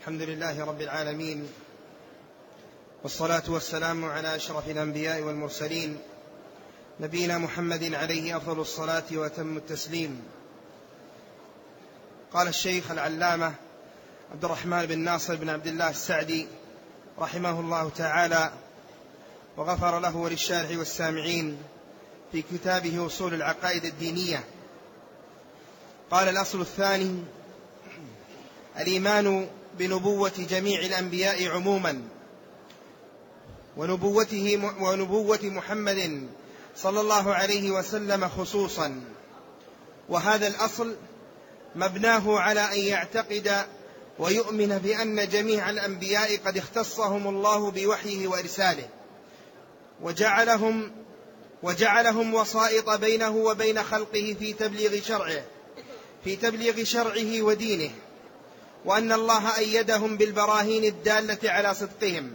الحمد لله رب العالمين، والصلاة والسلام على أشرف الأنبياء والمرسلين، نبينا محمد عليه أفضل الصلاة وأتم التسليم. قال الشيخ العلامة عبد الرحمن بن ناصر بن عبد الله السعدي رحمه الله تعالى وغفر له وللشارح والسامعين في كتابه أصول العقائد الدينية، قال: الأصل الثاني الإيمان بنبوة جميع الأنبياء عموما، ونبوة محمد صلى الله عليه وسلم خصوصا. وهذا الأصل مبناه على أن يعتقد ويؤمن بأن جميع الأنبياء قد اختصهم الله بوحيه وإرساله، وجعلهم وسائط بينه وبين خلقه في تبليغ شرعه ودينه، وأن الله أيدهم بالبراهين الدالة على صدقهم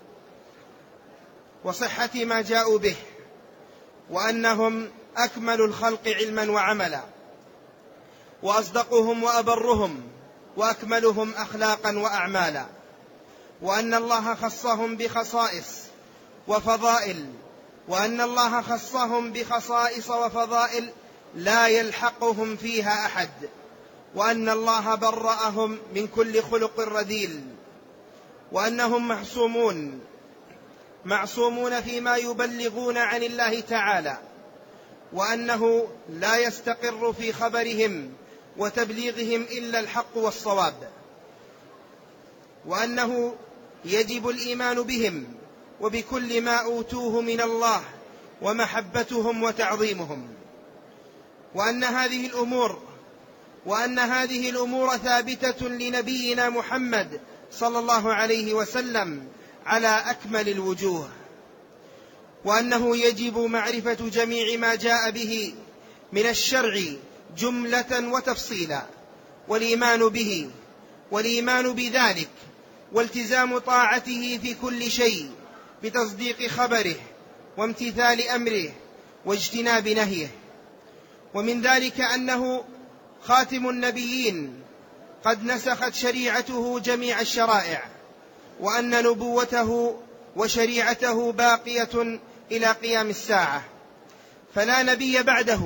وصحة ما جاءوا به، وأنهم أكمل الخلق علما وعملا، وأصدقهم وأبرهم، وأكملهم أخلاقا وأعمالا، وأن الله خصهم بخصائص وفضائل لا يلحقهم فيها أحد، وأن الله برأهم من كل خلق رذيل، وأنهم معصومون فيما يبلغون عن الله تعالى، وأنه لا يستقر في خبرهم وتبليغهم إلا الحق والصواب، وأنه يجب الإيمان بهم وبكل ما أوتوه من الله ومحبتهم وتعظيمهم، وأن هذه الأمور ثابتة لنبينا محمد صلى الله عليه وسلم على أكمل الوجوه، وأنه يجب معرفة جميع ما جاء به من الشرع جملة وتفصيلا، والإيمان بذلك والتزام طاعته في كل شيء بتصديق خبره وامتثال أمره واجتناب نهيه. ومن ذلك أنه خاتم النبيين قد نسخت شريعته جميع الشرائع، وأن نبوته وشريعته باقية إلى قيام الساعة، فلا نبي بعده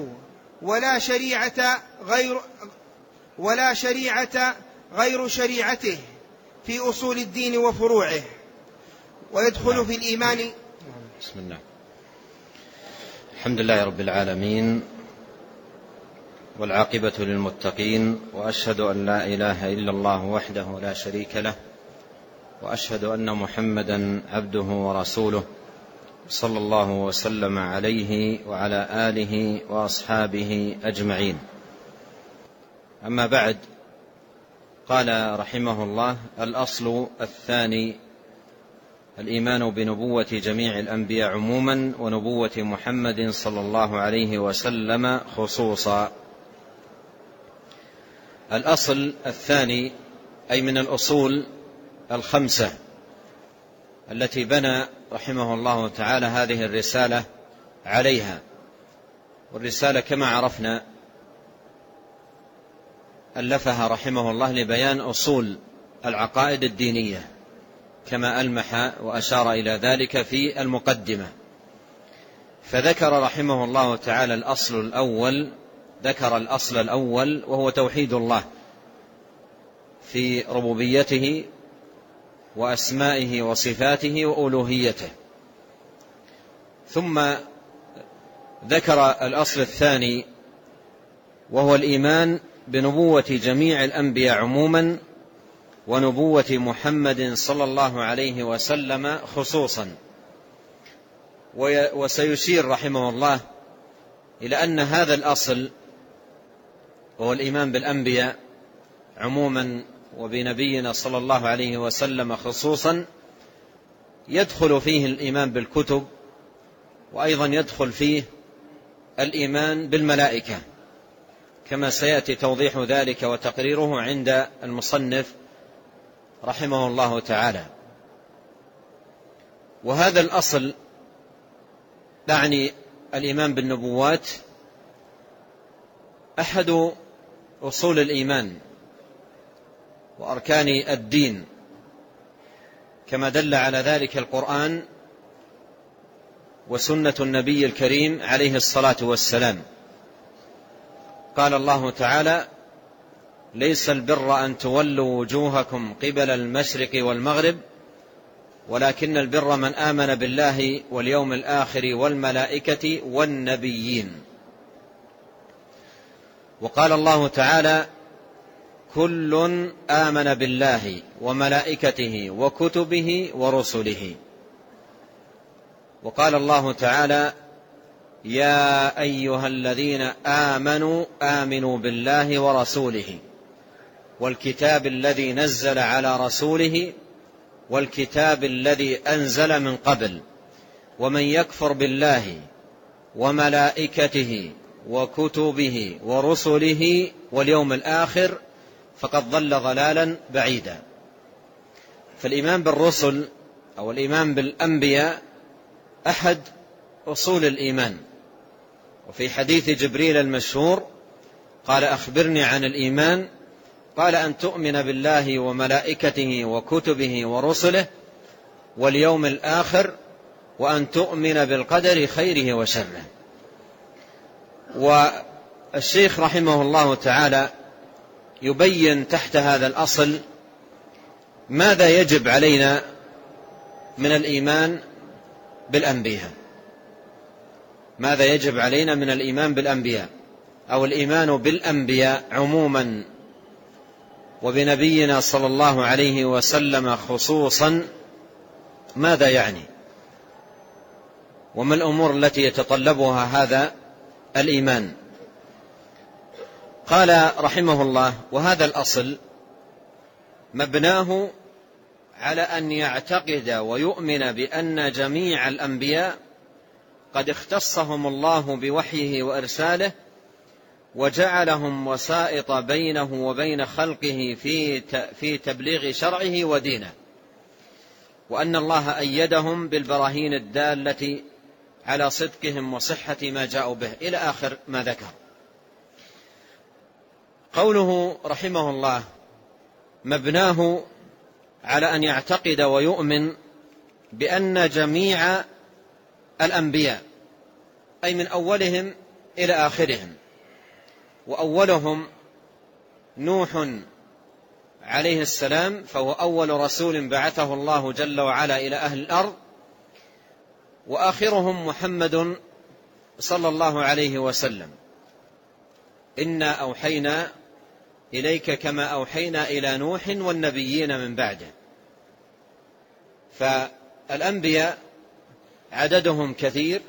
ولا شريعة غير شريعته في أصول الدين وفروعه. ويدخل في الإيمان. بسم الله، الحمد لله رب العالمين، والعاقبة للمتقين، وأشهد أن لا إله إلا الله وحده لا شريك له، وأشهد أن محمدا عبده ورسوله، صلى الله وسلم عليه وعلى آله وأصحابه أجمعين. أما بعد، قال رحمه الله: الأصل الثاني الإيمان بنبوة جميع الأنبياء عموما، ونبوة محمد صلى الله عليه وسلم خصوصا. الأصل الثاني أي من الأصول الخمسة التي بنى رحمه الله تعالى هذه الرسالة عليها. والرسالة كما عرفنا ألفها رحمه الله لبيان أصول العقائد الدينية، كما ألمح وأشار إلى ذلك في المقدمة. فذكر رحمه الله تعالى الأصل الأول وهو توحيد الله في ربوبيته وأسمائه وصفاته وألوهيته. ثم ذكر الأصل الثاني وهو الإيمان بنبوة جميع الأنبياء عموما، ونبوة محمد صلى الله عليه وسلم خصوصا. وسيشير رحمه الله إلى أن هذا الأصل وهو الإيمان بالأنبياء عموما وبنبينا صلى الله عليه وسلم خصوصا يدخل فيه الإيمان بالكتب، وأيضا يدخل فيه الإيمان بالملائكة، كما سيأتي توضيح ذلك وتقريره عند المصنف رحمه الله تعالى. وهذا الأصل يعني الإيمان بالنبوات أحد أصول الإيمان وأركان الدين كما دل على ذلك القرآن وسنة النبي الكريم عليه الصلاة والسلام. قال الله تعالى: ليس البر أن تولوا وجوهكم قبل المشرق والمغرب ولكن البر من آمن بالله واليوم الآخر والملائكة والنبيين. وقال الله تعالى: كل آمن بالله وملائكته وكتبه ورسله. وقال الله تعالى: يا أيها الذين آمنوا آمنوا بالله ورسوله والكتاب الذي نزل على رسوله والكتاب الذي أنزل من قبل ومن يكفر بالله وملائكته وكتبه ورسله واليوم الآخر فقد ضل ضلالا بعيدا. فالإيمان بالرسل أو الإيمان بالأنبياء أحد أصول الإيمان. وفي حديث جبريل المشهور قال: أخبرني عن الإيمان؟ قال: أن تؤمن بالله وملائكته وكتبه ورسله واليوم الآخر وأن تؤمن بالقدر خيره وشره. والشيخ رحمه الله تعالى يبين تحت هذا الأصل ماذا يجب علينا من الإيمان بالأنبياء. ماذا يجب علينا من الإيمان بالأنبياء أو الإيمان بالأنبياء عموما وبنبينا صلى الله عليه وسلم خصوصا ماذا يعني، وما الأمور التي يتطلبها هذا الإيمان. قال رحمه الله: وهذا الأصل مبناه على أن يعتقد ويؤمن بأن جميع الأنبياء قد اختصهم الله بوحيه وإرساله وجعلهم وسائط بينه وبين خلقه في تبليغ شرعه ودينه، وأن الله أيدهم بالبراهين الدالة على صدقهم وصحة ما جاءوا به إلى آخر ما ذكر. قوله رحمه الله مبناه على أن يعتقد ويؤمن بأن جميع الأنبياء أي من أولهم إلى آخرهم، وأولهم نوح عليه السلام فهو أول رسول بعثه الله جل وعلا إلى أهل الأرض، وآخرهم محمد صلى الله عليه وسلم. إنا أوحينا إليك كما أوحينا إلى نوح والنبيين من بعده. فالأنبياء عددهم كثير،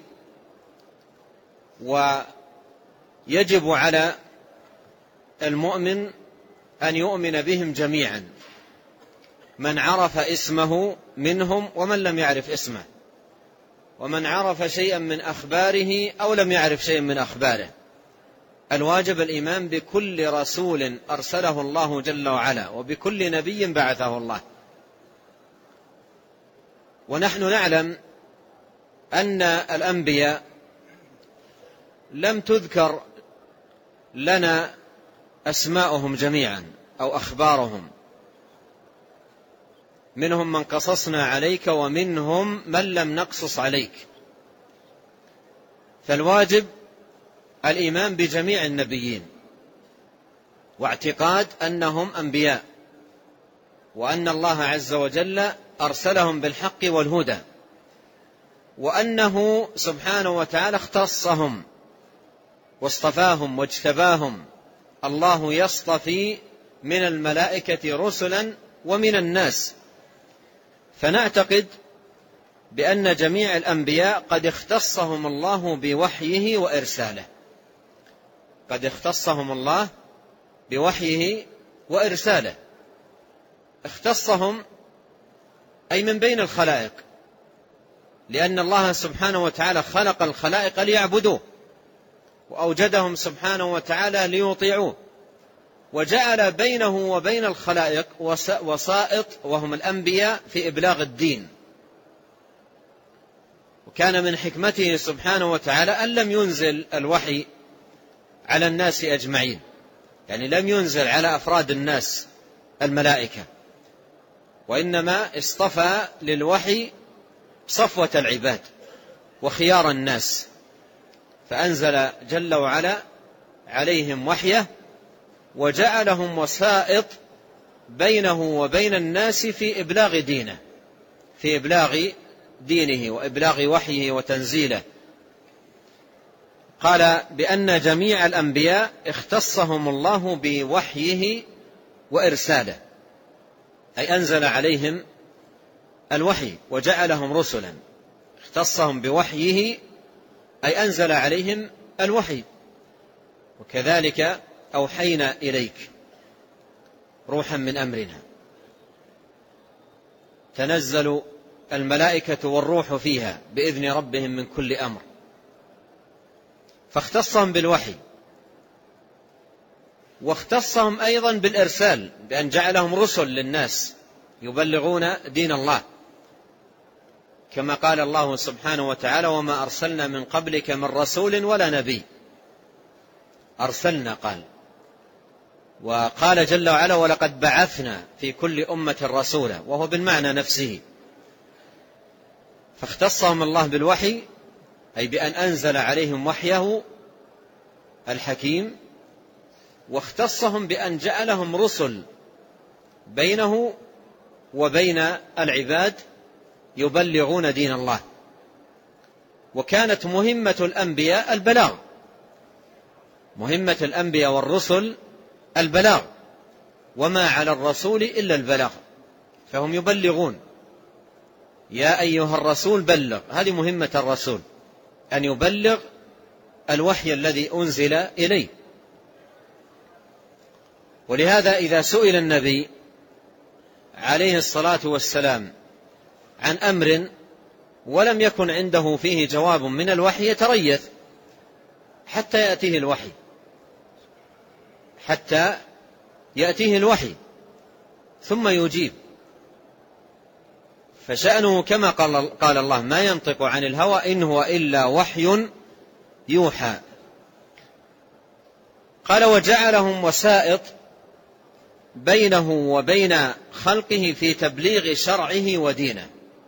ويجب على المؤمن أن يؤمن بهم جميعا، من عرف اسمه منهم ومن لم يعرف اسمه، ومن عرف شيئا من أخباره أو لم يعرف شيئا من أخباره. الواجب الإيمان بكل رسول أرسله الله جل وعلا وبكل نبي بعثه الله. ونحن نعلم أن الأنبياء لم تذكر لنا أسماؤهم جميعا أو أخبارهم، منهم من قصصنا عليك ومنهم من لم نقصص عليك. فالواجب الإيمان بجميع النبيين واعتقاد أنهم أنبياء، وأن الله عز وجل أرسلهم بالحق والهدى، وأنه سبحانه وتعالى اختصهم واصطفاهم واجتباهم. الله يصطفي من الملائكة رسلا ومن الناس. فنعتقد بأن جميع الأنبياء قد اختصهم الله بوحيه وإرساله، قد اختصهم الله بوحيه وإرساله. اختصهم أي من بين الخلائق، لأن الله سبحانه وتعالى خلق الخلائق ليعبدوه، وأوجدهم سبحانه وتعالى ليطيعوه، وجعل بينه وبين الخلائق وسائط وهم الأنبياء في إبلاغ الدين. وكان من حكمته سبحانه وتعالى أن لم ينزل الوحي على الناس أجمعين، يعني لم ينزل على أفراد الناس الملائكة، وإنما اصطفى للوحي صفوة العباد وخيار الناس، فأنزل جل وعلا عليهم وحيه وجعلهم وسائط بينه وبين الناس في إبلاغ دينه، في إبلاغ دينه وإبلاغ وحيه وتنزيله. قال بأن جميع الأنبياء اختصهم الله بوحيه وإرساله، أي أنزل عليهم الوحي وجعلهم رسلا، اختصهم بوحيه أي أنزل عليهم الوحي. وكذلك أوحينا إليك روحا من أمرنا، تنزل الملائكة والروح فيها بإذن ربهم من كل أمر، فاختصهم بالوحي، واختصهم أيضا بالإرسال بأن جعلهم رسل للناس يبلغون دين الله، كما قال الله سبحانه وتعالى: وما أرسلنا من قبلك من رسول ولا نبي. أرسلنا قال، وقال جل وعلا: ولقد بعثنا في كل أمة رسولا، وهو بالمعنى نفسه. فاختصهم الله بالوحي أي بأن أنزل عليهم وحيه الحكيم، واختصهم بأن جعلهم رسل بينه وبين العباد يبلغون دين الله. وكانت مهمة الأنبياء البلاغ، مهمة الأنبياء والرسل البلاغ، وما على الرسول إلا البلاغ، فهم يبلغون. يا أيها الرسول بلغ، هذه مهمة الرسول، أن يبلغ الوحي الذي أنزل إليه. ولهذا إذا سئل النبي عليه الصلاة والسلام عن أمر ولم يكن عنده فيه جواب من الوحي يتريث حتى يأتيه الوحي، حتى يأتيه الوحي ثم يجيب. فشأنه كما قال الله: ما ينطق عن الهوى إن هو إلا وحي يوحى. قال: وجعلهم وسائط بينه وبين خلقه في تبليغ شرعه ودينه.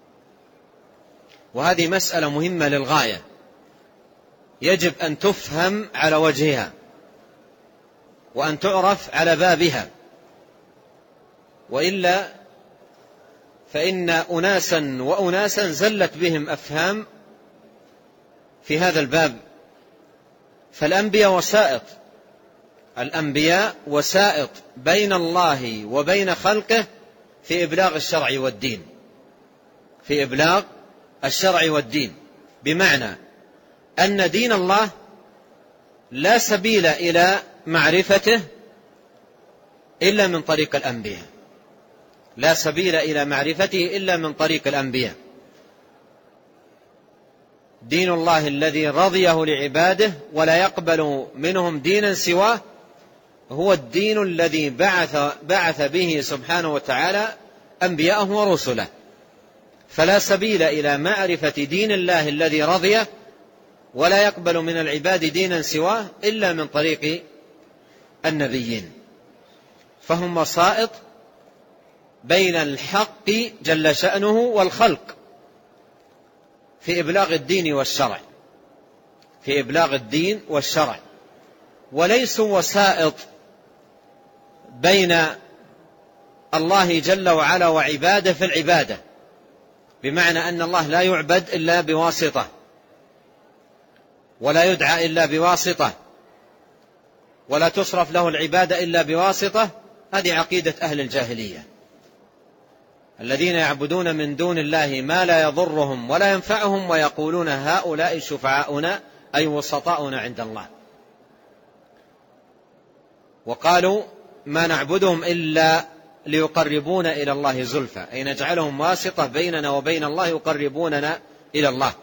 وهذه مسألة مهمة للغاية، يجب أن تفهم على وجهها وأن تعرف على بابها، وإلا فإن أناسا وأناسا زلت بهم أفهام في هذا الباب. فالأنبياء وسائط، الأنبياء وسائط بين الله وبين خلقه في إبلاغ الشرع والدين، في إبلاغ الشرع والدين، بمعنى أن دين الله لا سبيل إلى معرفته إلا من طريق الأنبياء، لا سبيل إلى معرفته إلا من طريق الأنبياء. دين الله الذي رضيه لعباده ولا يقبل منهم دينا سواه هو الدين الذي بعث به سبحانه وتعالى أنبياءه ورسله. فلا سبيل إلى معرفة دين الله الذي رضيه ولا يقبل من العباد دينا سواه إلا من طريق النبيين. فهم وسائط بين الحق جل شأنه والخلق في إبلاغ الدين والشرع، في إبلاغ الدين والشرع، وليسوا وسائط بين الله جل وعلا وعباده في العبادة، بمعنى أن الله لا يعبد إلا بواسطة ولا يدعى إلا بواسطة ولا تصرف له العبادة إلا بواسطة. هذه عقيدة أهل الجاهلية الذين يعبدون من دون الله ما لا يضرهم ولا ينفعهم ويقولون هؤلاء شفعاؤنا أي وسطاؤنا عند الله. وقالوا ما نعبدهم إلا ليقربونا إلى الله زلفى، أي نجعلهم واسطة بيننا وبين الله يقربوننا إلى الله.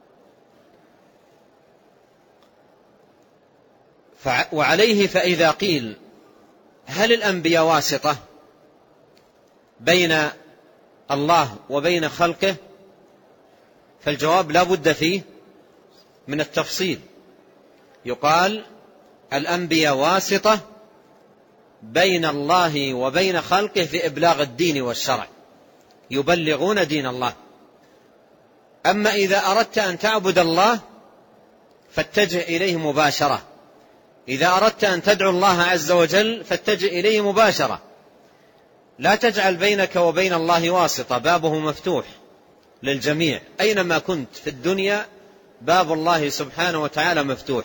وعليه فإذا قيل هل الأنبياء واسطة بين الله وبين خلقه، فالجواب لا بد فيه من التفصيل. يقال الأنبياء واسطة بين الله وبين خلقه في إبلاغ الدين والشرع، يبلغون دين الله. أما إذا أردت أن تعبد الله فاتجه إليه مباشرة، إذا أردت أن تدعو الله عز وجل فاتجه إليه مباشرة، لا تجعل بينك وبين الله واسطة، بابه مفتوح للجميع، أينما كنت في الدنيا باب الله سبحانه وتعالى مفتوح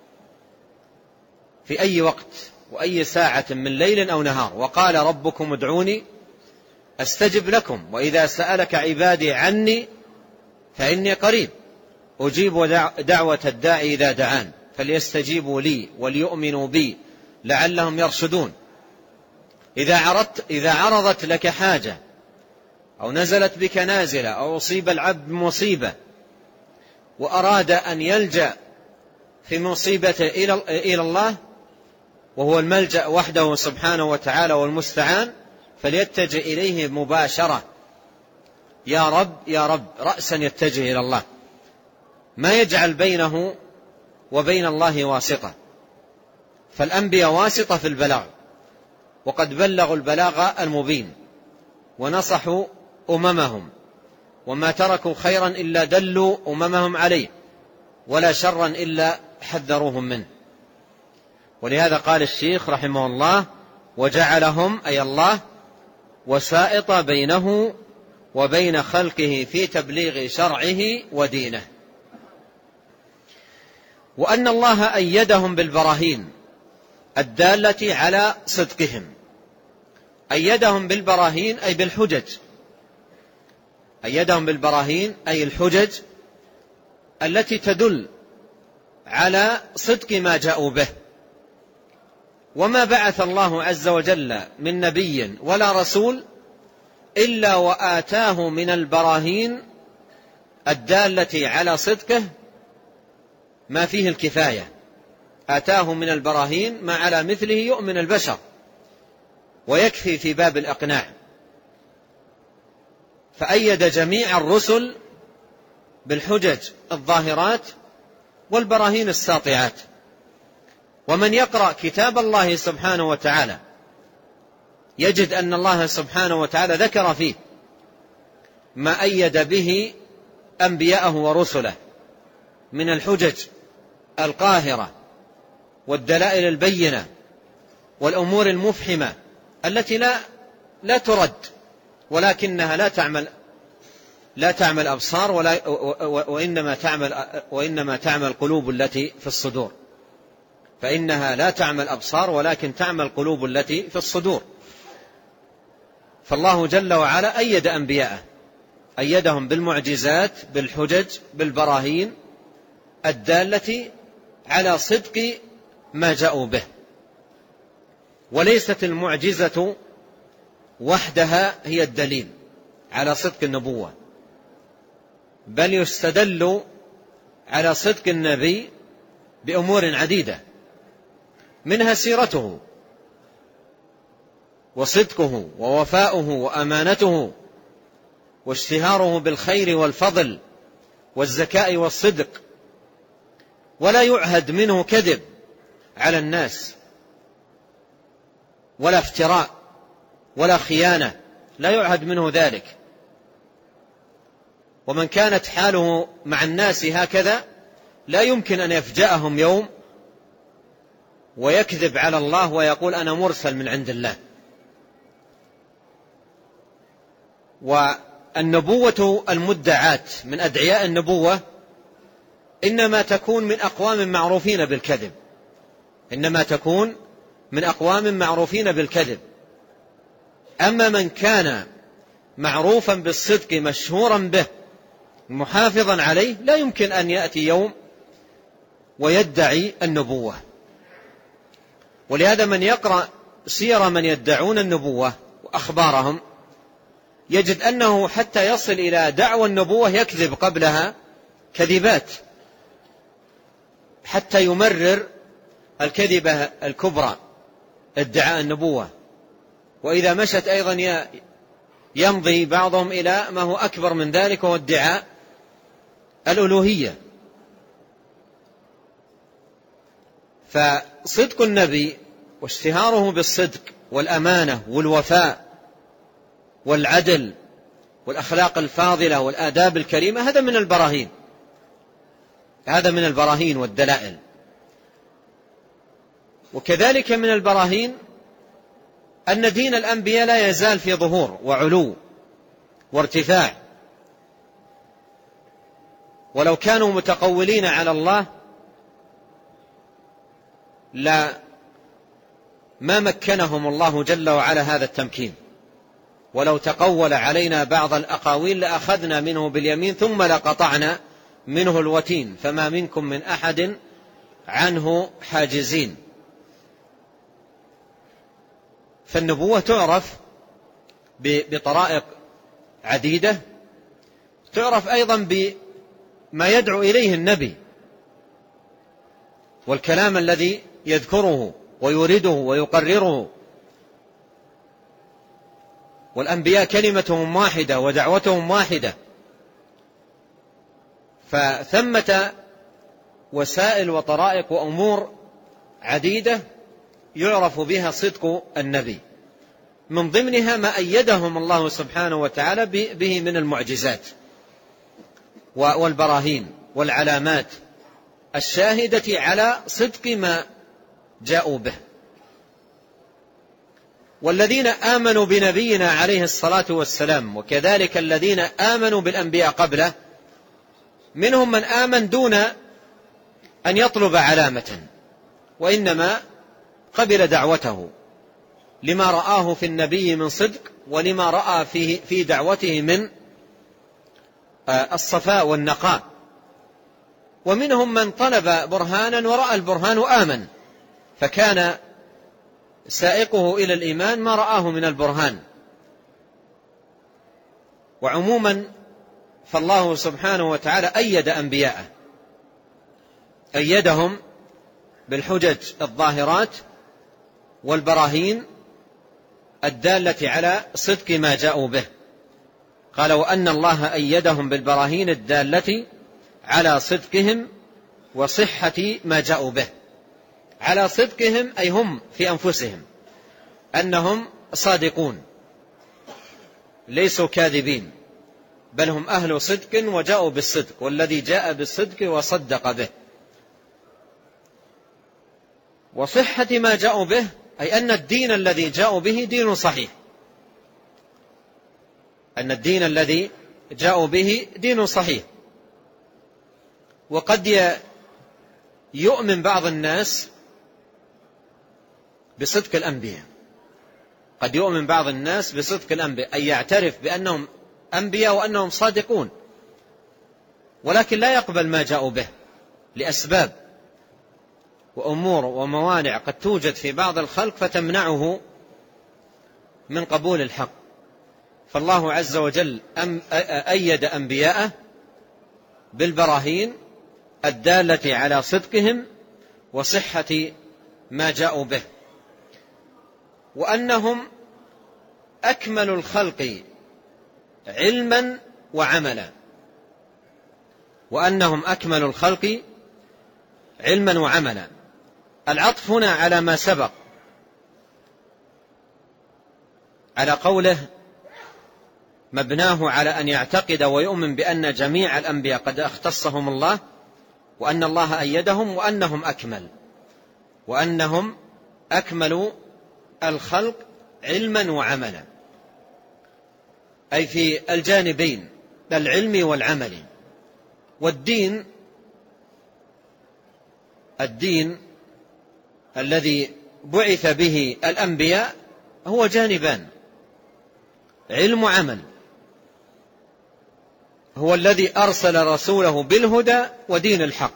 في أي وقت وأي ساعة من ليل أو نهار. وقال ربكم ادعوني أستجب لكم، وإذا سألك عبادي عني فإني قريب أجيب دعوة الداعي إذا دعان فليستجيبوا لي وليؤمنوا بي لعلهم يرشدون. إذا عرضت لك حاجة أو نزلت بك نازلة أو أصيب العبد بمصيبة وأراد أن يلجأ في مصيبته إلى الله وهو الملجأ وحده سبحانه وتعالى والمستعان، فليتجه إليه مباشرة، يا رب يا رب، رأسا يتجه إلى الله، ما يجعل بينه وبين الله واسطة. فالأنبياء واسطة في البلاغ، وقد بلغوا البلاغ المبين ونصحوا أممهم، وما تركوا خيرا إلا دلوا أممهم عليه، ولا شرا إلا حذروهم منه. ولهذا قال الشيخ رحمه الله: وجعلهم أي الله وسائط بينه وبين خلقه في تبليغ شرعه ودينه. وأن الله أيدهم بالبراهين الدالة على صدقهم. أيدهم بالبراهين أي بالحجج، أيدهم بالبراهين أي الحجج التي تدل على صدق ما جاءوا به. وما بعث الله عز وجل من نبي ولا رسول إلا وآتاه من البراهين الدالة على صدقه ما فيه الكفاية، آتاه من البراهين ما على مثله يؤمن البشر ويكفي في باب الإقناع. فأيد جميع الرسل بالحجج الظاهرات والبراهين الساطعات. ومن يقرأ كتاب الله سبحانه وتعالى يجد أن الله سبحانه وتعالى ذكر فيه ما أيد به أنبياءه ورسله من الحجج القاهرة والدلائل البينة والأمور المفحمة التي لا ترد، ولكنها لا تعمل أبصار وإنما تعمل قلوب التي في الصدور. فإنها لا تعمل أبصار ولكن تعمل قلوب التي في الصدور. فالله جل وعلا أيد أنبياءه، أيدهم بالمعجزات بالحجج بالبراهين الدالة على صدق ما جاءوا به. وليست المعجزة وحدها هي الدليل على صدق النبوة، بل يستدل على صدق النبي بأمور عديدة، منها سيرته وصدقه ووفاؤه وأمانته واشتهاره بالخير والفضل والزكاء والصدق. ولا يعهد منه كذب على الناس ولا افتراء ولا خيانة، لا يعهد منه ذلك. ومن كانت حاله مع الناس هكذا لا يمكن أن يفجأهم يوم ويكذب على الله ويقول أنا مرسل من عند الله. والنبوة المدعاة من أدعياء النبوة إنما تكون من أقوام معروفين بالكذب، إنما تكون من أقوام معروفين بالكذب. أما من كان معروفا بالصدق مشهورا به محافظا عليه لا يمكن أن يأتي يوم ويدعي النبوة. ولهذا من يقرأ سير من يدعون النبوة وأخبارهم يجد أنه حتى يصل إلى دعوى النبوة يكذب قبلها كذبات حتى يمرر الكذبة الكبرى ادعاء النبوة. وإذا مشت أيضا يمضي بعضهم إلى ما هو أكبر من ذلك وهو ادعاء الألوهية. فصدق النبي واشتهاره بالصدق والأمانة والوفاء والعدل والأخلاق الفاضلة والآداب الكريمة، هذا من البراهين، هذا من البراهين والدلائل. وكذلك من البراهين أن دين الأنبياء لا يزال في ظهور وعلو وارتفاع، ولو كانوا متقولين على الله لا ما مكنهم الله جل وعلا هذا التمكين، ولو تقول علينا بعض الأقاويل لأخذنا منه باليمين ثم لقطعنا منه الوتين فما منكم من أحد عنه حاجزين. فالنبوة تعرف بطرائق عديدة، تعرف أيضا بما يدعو إليه النبي والكلام الذي يذكره ويورده ويقرره. والأنبياء كلمتهم واحدة ودعوتهم واحدة، فثمة وسائل وطرائق وأمور عديدة يعرف بها صدق النبي، من ضمنها ما أيدهم الله سبحانه وتعالى به من المعجزات والبراهين والعلامات الشاهدة على صدق ما جاءوا به. والذين آمنوا بنبينا عليه الصلاة والسلام وكذلك الذين آمنوا بالأنبياء قبله، منهم من آمن دون أن يطلب علامة، وإنما قبل دعوته لما رآه في النبي من صدق ولما رأى في دعوته من الصفاء والنقاء. ومنهم من طلب برهانا ورأى البرهان وآمن، فكان سائقه إلى الإيمان ما رآه من البرهان. وعموما فالله سبحانه وتعالى أيد أنبياءه، أيدهم بالحجج الظاهرات والبراهين الدالة على صدق ما جاءوا به. قال وأن الله أيدهم بالبراهين الدالة على صدقهم وصحة ما جاءوا به. على صدقهم أي هم في أنفسهم أنهم صادقون ليسوا كاذبين، بل هم أهل صدق وجاءوا بالصدق، والذي جاء بالصدق وصدق به. وصحة ما جاءوا به أي أن الدين الذي جاءوا به دين صحيح، أن الدين الذي جاءوا به دين صحيح. وقد يؤمن بعض الناس بصدق الأنبياء، قد يؤمن بعض الناس بصدق الأنبياء أي يعترف بأنهم أنبياء وأنهم صادقون، ولكن لا يقبل ما جاءوا به لأسباب وأمور وموانع قد توجد في بعض الخلق فتمنعه من قبول الحق. فالله عز وجل أيد أنبياءه بالبراهين الدالة على صدقهم وصحة ما جاءوا به، وأنهم أكمل الخلق علما وعملا، وأنهم أكمل الخلق علما وعملا. العطف هنا على ما سبق، على قوله مبناه على أن يعتقد ويؤمن بأن جميع الأنبياء قد اختصهم الله، وأن الله أيدهم، وأنهم أكملوا الخلق علما وعملا، أي في الجانبين العلم والعمل. والدين الذي بعث به الأنبياء هو جانبان، علم وعمل. هو الذي أرسل رسوله بالهدى ودين الحق،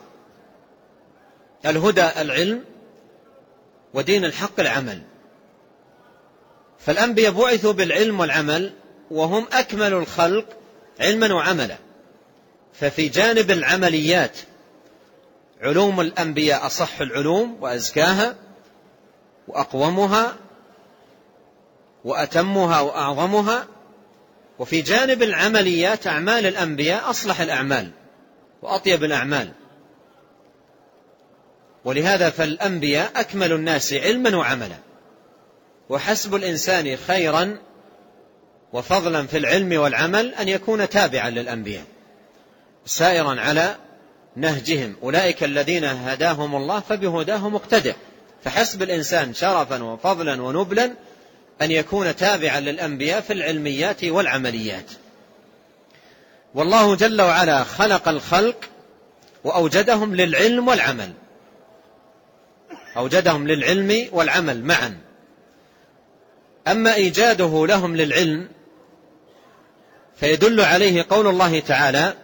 الهدى العلم ودين الحق العمل. فالأنبياء بعثوا بالعلم والعمل وهم أكمل الخلق علما وعملا. ففي جانب العمليات علوم الأنبياء أصح العلوم وأزكاها وأقومها وأتمها وأعظمها، وفي جانب العمليات أعمال الأنبياء أصلح الأعمال وأطيب الأعمال. ولهذا فالأنبياء أكمل الناس علما وعملا. وحسب الإنسان خيرا وفضلا في العلم والعمل أن يكون تابعا للأنبياء سائرا على نهجهم. أولئك الذين هداهم الله فبهداه مقتدع. فحسب الإنسان شرفا وفضلا ونبلا أن يكون تابعا للأنبياء في العلميات والعمليات. والله جل وعلا خلق الخلق وأوجدهم للعلم والعمل، أوجدهم للعلم والعمل معا. أما إيجاده لهم للعلم فيدل عليه قول الله تعالى: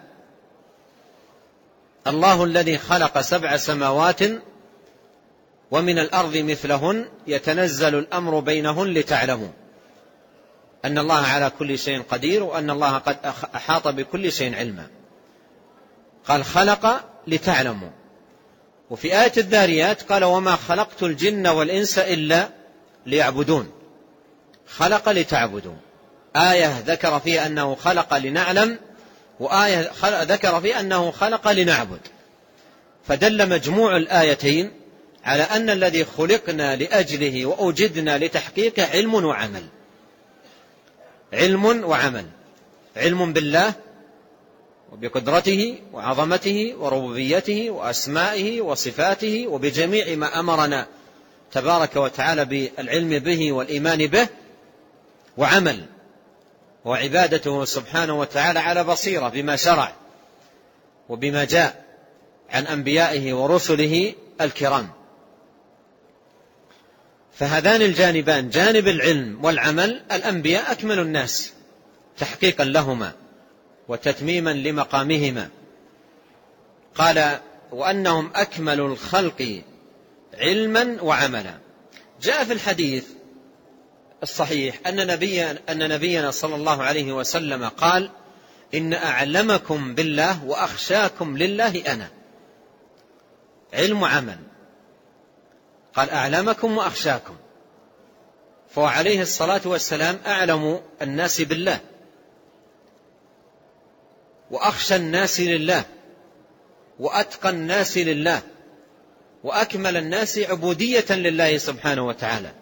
الله الذي خلق 7 سماوات ومن الأرض مثلهن يتنزل الأمر بينهن لتعلموا أن الله على كل شيء قدير وأن الله قد أحاط بكل شيء علما. قال خلق لتعلموا. وفي آية الذاريات قال: وما خلقت الجن والإنس إلا ليعبدون. خلق لتعبدوا. آية ذكر فيها أنه خلق لنعلم، وآية ذكر فيها أنه خلق لنعبد. فدل مجموع الآيتين على أن الذي خلقنا لأجله وأوجدنا لتحقيقه علم وعمل. علم وعمل. علم بالله وبقدرته وعظمته وربوبيته وأسمائه وصفاته وبجميع ما أمرنا تبارك وتعالى بالعلم به والإيمان به، وعمل وعبادته سبحانه وتعالى على بصيرة بما شرع وبما جاء عن أنبيائه ورسله الكرام. فهذان الجانبان، جانب العلم والعمل، الأنبياء أكمل الناس تحقيقا لهما وتتميما لمقامهما. قال: وأنهم أكمل الخلق علما وعملا. جاء في الحديث الصحيح أن نبينا صلى الله عليه وسلم قال: إن أعلمكم بالله وأخشاكم لله أنا. علم وعمل. قال: أعلمكم وأخشاكم. فهو عليه الصلاة والسلام أعلم الناس بالله وأخشى الناس لله وأتقى الناس لله وأكمل الناس عبودية لله سبحانه وتعالى.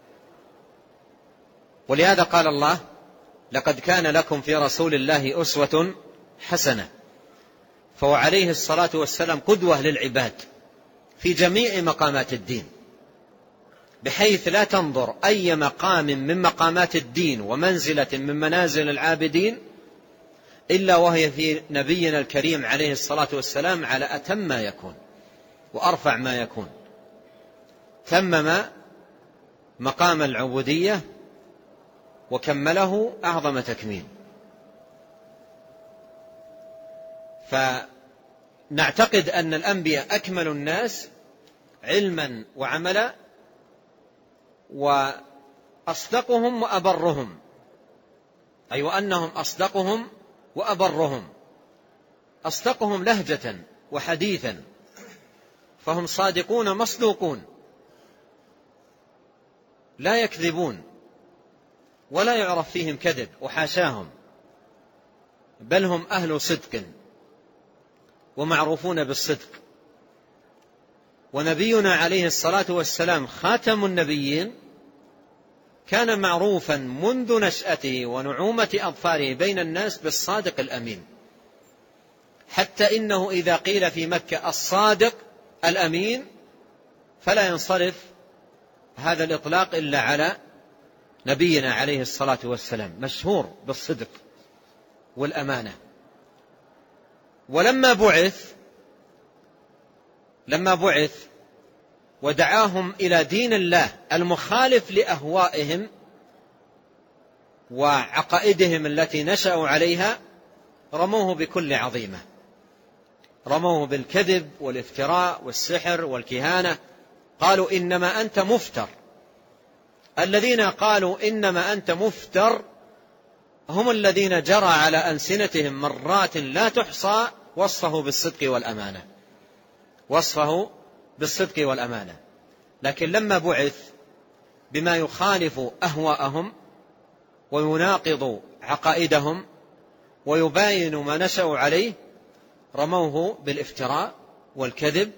ولهذا قال الله: لقد كان لكم في رسول الله أسوة حسنة. فهو عليه الصلاة والسلام قدوة للعباد في جميع مقامات الدين، بحيث لا تنظر أي مقام من مقامات الدين ومنزلة من منازل العابدين إلا وهي في نبينا الكريم عليه الصلاة والسلام على أتم ما يكون وأرفع ما يكون. تمم مقام العبودية وكمله أعظم تكميل. فنعتقد أن الأنبياء أكمل الناس علما وعملا، وأصدقهم وأبرهم، أي وأنهم أصدقهم وأبرهم. أصدقهم لهجة وحديثا، فهم صادقون مصدوقون لا يكذبون ولا يعرف فيهم كذب وحاشاهم، بل هم أهل صدق ومعروفون بالصدق. ونبينا عليه الصلاة والسلام خاتم النبيين كان معروفا منذ نشأته ونعومة أظفاره بين الناس بالصادق الأمين، حتى إنه إذا قيل في مكة الصادق الأمين فلا ينصرف هذا الإطلاق إلا على نبينا عليه الصلاة والسلام، مشهور بالصدق والأمانة. ولما بعث ودعاهم إلى دين الله المخالف لأهوائهم وعقائدهم التي نشأوا عليها، رموه بكل عظيمة، رموه بالكذب والافتراء والسحر والكهانة. قالوا: إنما أنت مفتر. الذين قالوا إنما أنت مفتر هم الذين جرى على ألسنتهم مرات لا تحصى وصفه بالصدق والأمانة، وصفه بالصدق والأمانة. لكن لما بعث بما يخالف أهواءهم ويناقض عقائدهم ويباين ما نشأوا عليه، رموه بالافتراء والكذب،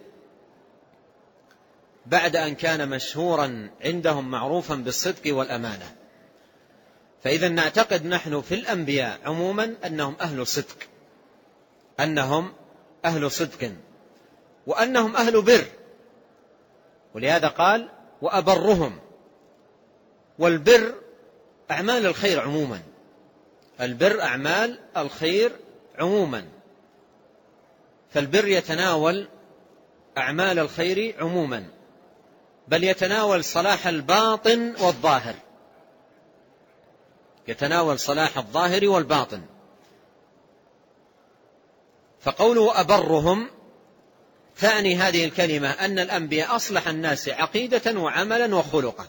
بعد أن كان مشهورا عندهم معروفا بالصدق والأمانة. فإذا نعتقد نحن في الأنبياء عموما أنهم أهل صدق، أنهم أهل صدق وأنهم أهل بر، ولهذا قال وأبرهم. والبر أعمال الخير عموما، البر أعمال الخير عموما، فالبر يتناول أعمال الخير عموما، بل يتناول صلاح الباطن والظاهر، يتناول صلاح الظاهر والباطن. فقوله أبرهم تعني هذه الكلمة أن الأنبياء أصلح الناس عقيدة وعملا وخلقا.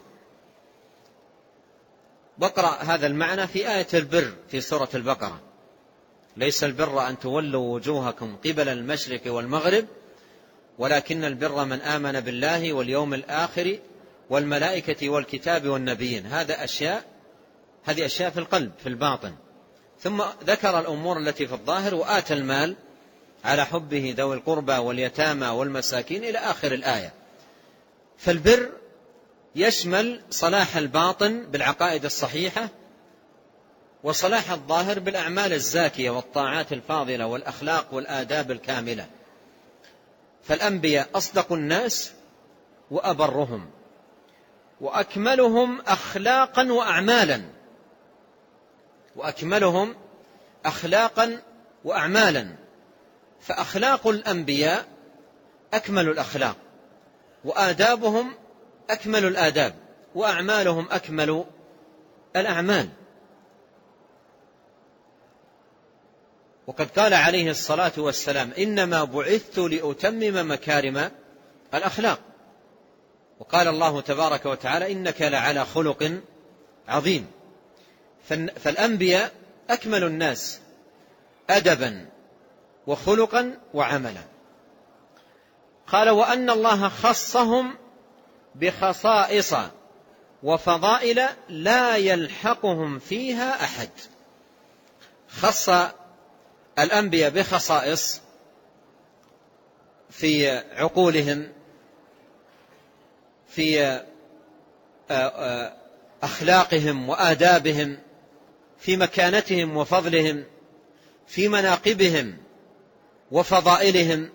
واقرأ هذا المعنى في آية البر في سورة البقرة: ليس البر أن تولوا وجوهكم قبل المشرق والمغرب ولكن البر من آمن بالله واليوم الآخر والملائكة والكتاب والنبيين. هذه أشياء في القلب في الباطن. ثم ذكر الأمور التي في الظاهر: وآتى المال على حبه ذوي القربى واليتامى والمساكين إلى آخر الآية. فالبر يشمل صلاح الباطن بالعقائد الصحيحة، وصلاح الظاهر بالأعمال الزاكية والطاعات الفاضلة والأخلاق والآداب الكاملة. فالأنبياء أصدق الناس وأبرهم وأكملهم أخلاقا وأعمالا، وأكملهم أخلاقا وأعمالا. فأخلاق الأنبياء أكمل الأخلاق، وآدابهم أكمل الآداب، وأعمالهم أكمل الأعمال. وقد قال عليه الصلاة والسلام: إنما بعثت لأتمم مكارم الأخلاق. وقال الله تبارك وتعالى: إنك لعلى خلق عظيم. فالأنبياء أكمل الناس أدبا وخلقا وعملا. قال: وأن الله خصهم بخصائص وفضائل لا يلحقهم فيها أحد. خص الأنبياء بخصائص في عقولهم، في أخلاقهم وآدابهم، في مكانتهم وفضلهم، في مناقبهم وفضائلهم،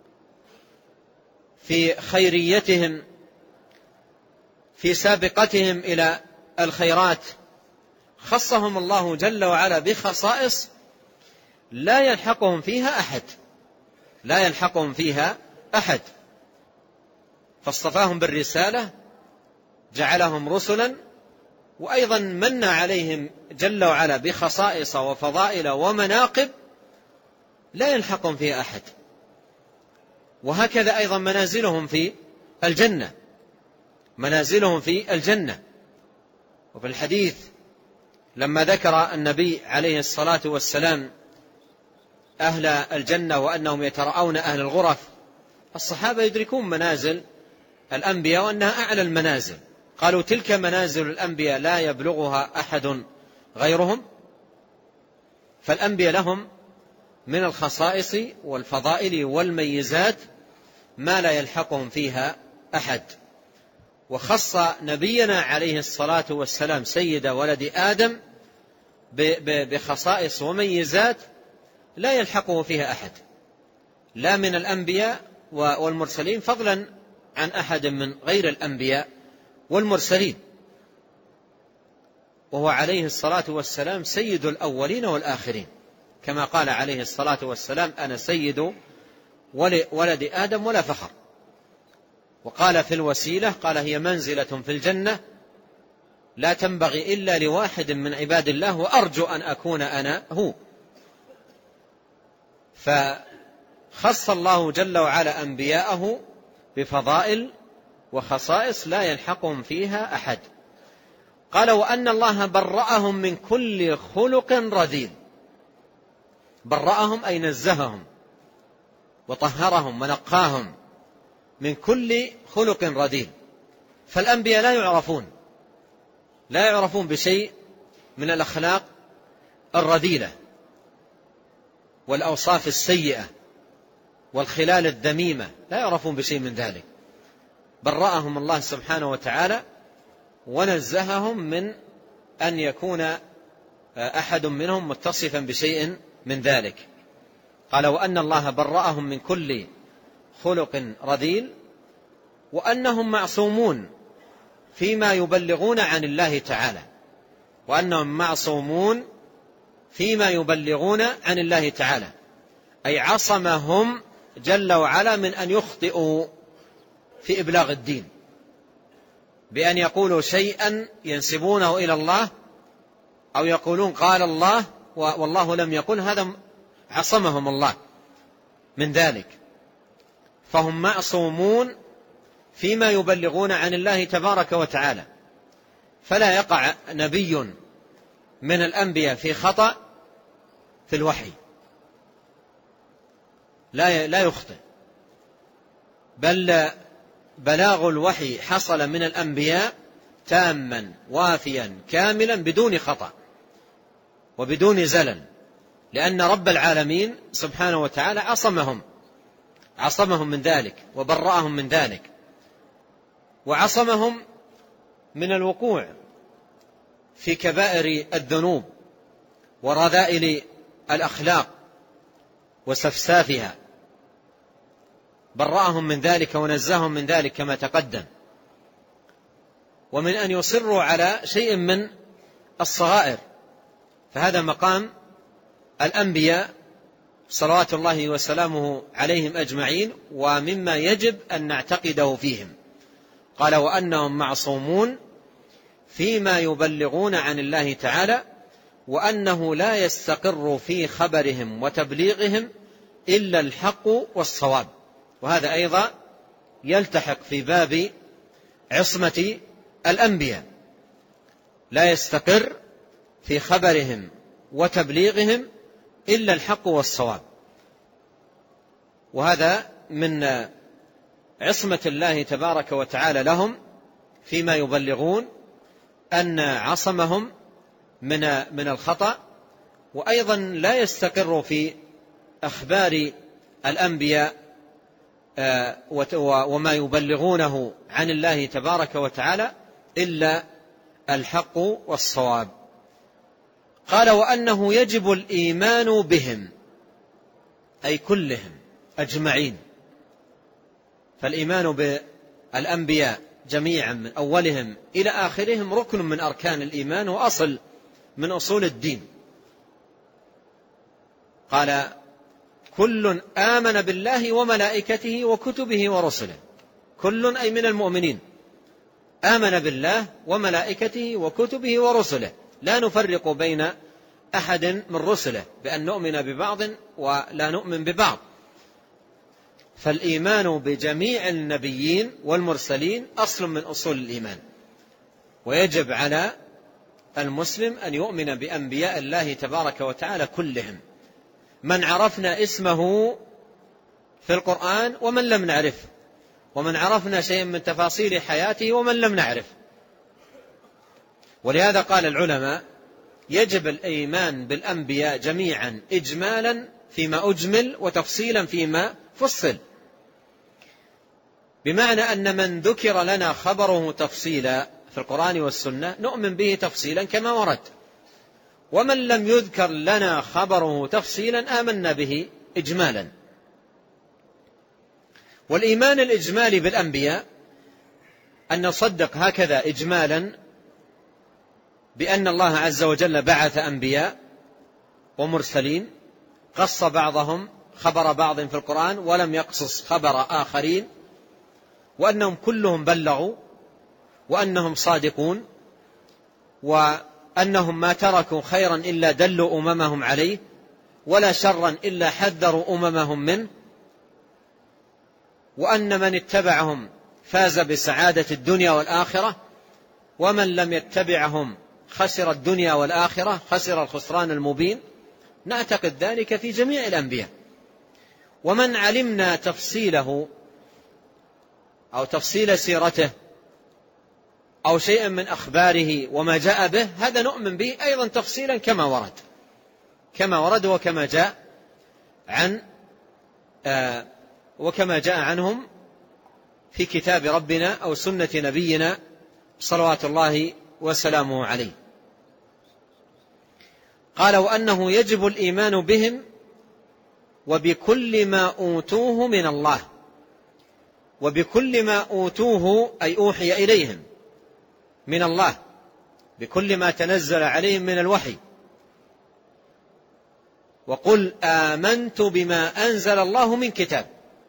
في خيريتهم، في سابقتهم إلى الخيرات. خصهم الله جل وعلا بخصائص لا يلحقهم فيها أحد، لا يلحقهم فيها أحد. فاصطفاهم بالرسالة، جعلهم رسلا، وأيضا من عليهم جل وعلا بخصائص وفضائل ومناقب لا يلحقهم فيها أحد. وهكذا أيضا منازلهم في الجنة، منازلهم في الجنة. وفي الحديث لما ذكر النبي عليه الصلاة والسلام أهل الجنة وأنهم يترأون أهل الغرف، الصحابة يدركون منازل الأنبياء وأنها أعلى المنازل. قالوا: تلك منازل الأنبياء لا يبلغها أحد غيرهم. فالأنبياء لهم من الخصائص والفضائل والميزات ما لا يلحقهم فيها أحد. وخص نبينا عليه الصلاة والسلام سيد ولد آدم بخصائص وميزات لا يلحقه فيها أحد، لا من الأنبياء والمرسلين، فضلا عن أحد من غير الأنبياء والمرسلين. وهو عليه الصلاة والسلام سيد الأولين والآخرين، كما قال عليه الصلاة والسلام: أنا سيد ولد آدم ولا فخر. وقال في الوسيلة: قال: هي منزلة في الجنة لا تنبغي إلا لواحد من عباد الله وأرجو أن أكون أنا هو. فخص الله جل وعلا أنبياءه بفضائل وخصائص لا يلحقهم فيها أحد. قال: وأن الله برأهم من كل خلق رذيل. برأهم أي نزههم وطهرهم ونقاهم من كل خلق رذيل. فالأنبياء لا يعرفون بشيء من الأخلاق الرذيلة والأوصاف السيئة والخلال الذميمة، لا يعرفون بشيء من ذلك. برأهم الله سبحانه وتعالى ونزههم من أن يكون أحد منهم متصفا بشيء من ذلك. قال وأن الله برأهم من كل خلق رذيل وأنهم معصومون فيما يبلغون عن الله تعالى، وأنهم معصومون فيما يبلغون عن الله تعالى، أي عصمهم جل وعلا من أن يخطئوا في إبلاغ الدين بأن يقولوا شيئا ينسبونه إلى الله أو يقولون قال الله والله لم يقل، هذا عصمهم الله من ذلك. فهم معصومون فيما يبلغون عن الله تبارك وتعالى، فلا يقع نبي من الأنبياء في خطأ في الوحي، لا يخطئ، بل بلاغ الوحي حصل من الأنبياء تاما وافيا كاملا بدون خطأ وبدون زلل، لأن رب العالمين سبحانه وتعالى عصمهم من ذلك وبرأهم من ذلك، وعصمهم من الوقوع في كبائر الذنوب ورذائل الأخلاق وسفسافها، برأهم من ذلك ونزههم من ذلك كما تقدم، ومن أن يصروا على شيء من الصغائر، فهذا مقام الأنبياء صلوات الله وسلامه عليهم أجمعين، ومما يجب أن نعتقده فيهم. قال وأنهم معصومون فيما يبلغون عن الله تعالى، وأنه لا يستقر في خبرهم وتبليغهم إلا الحق والصواب. وهذا أيضا يلتحق في باب عصمة الأنبياء، لا يستقر في خبرهم وتبليغهم إلا الحق والصواب، وهذا من عصمة الله تبارك وتعالى لهم فيما يبلغون، أن عصمهم من الخطأ. وأيضا لا يستقر في أخبار الأنبياء وما يبلغونه عن الله تبارك وتعالى إلا الحق والصواب. قال وأنه يجب الإيمان بهم، أي كلهم أجمعين، فالإيمان بالأنبياء جميعا من أولهم إلى آخرهم ركن من أركان الإيمان وأصل من أصول الدين. قال كل آمن بالله وملائكته وكتبه ورسله، كل أي من المؤمنين آمن بالله وملائكته وكتبه ورسله، لا نفرق بين أحد من رسله بأن نؤمن ببعض ولا نؤمن ببعض. فالإيمان بجميع النبيين والمرسلين أصل من أصول الإيمان، ويجب على المسلم أن يؤمن بأنبياء الله تبارك وتعالى كلهم، من عرفنا اسمه في القرآن ومن لم نعرف، ومن عرفنا شيئا من تفاصيل حياته ومن لم نعرف. ولهذا قال العلماء يجب الإيمان بالأنبياء جميعا إجمالا فيما أجمل وتفصيلا فيما فصل، بمعنى أن من ذكر لنا خبره تفصيلا في القرآن والسنة نؤمن به تفصيلا كما ورد، ومن لم يذكر لنا خبره تفصيلا آمنا به إجمالا. والإيمان الإجمالي بالأنبياء أن نصدق هكذا إجمالا بأن الله عز وجل بعث أنبياء ومرسلين، قص بعضهم خبر بعض في القرآن ولم يقصص خبر آخرين، وأنهم كلهم بلغوا، وأنهم صادقون، وأنهم ما تركوا خيرا إلا دلوا أممهم عليه، ولا شرا إلا حذروا أممهم منه، وأن من اتبعهم فاز بسعادة الدنيا والآخرة، ومن لم يتبعهم خسر الدنيا والآخرة، خسر الخسران المبين. نعتقد ذلك في جميع الأنبياء، ومن علمنا تفصيله أو تفصيل سيرته أو شيئا من أخباره وما جاء به، هذا نؤمن به أيضا تفصيلا كما ورد وكما جاء عنهم في كتاب ربنا أو سنة نبينا صلوات الله وسلامه عليه. قال وأنه يجب الإيمان بهم وبكل ما أوتوه من الله. وبكل ما أوتوه أي أوحي إليهم من الله، بكل ما تنزل عليهم من الوحي. وقل آمنت بما أنزل الله من كتاب،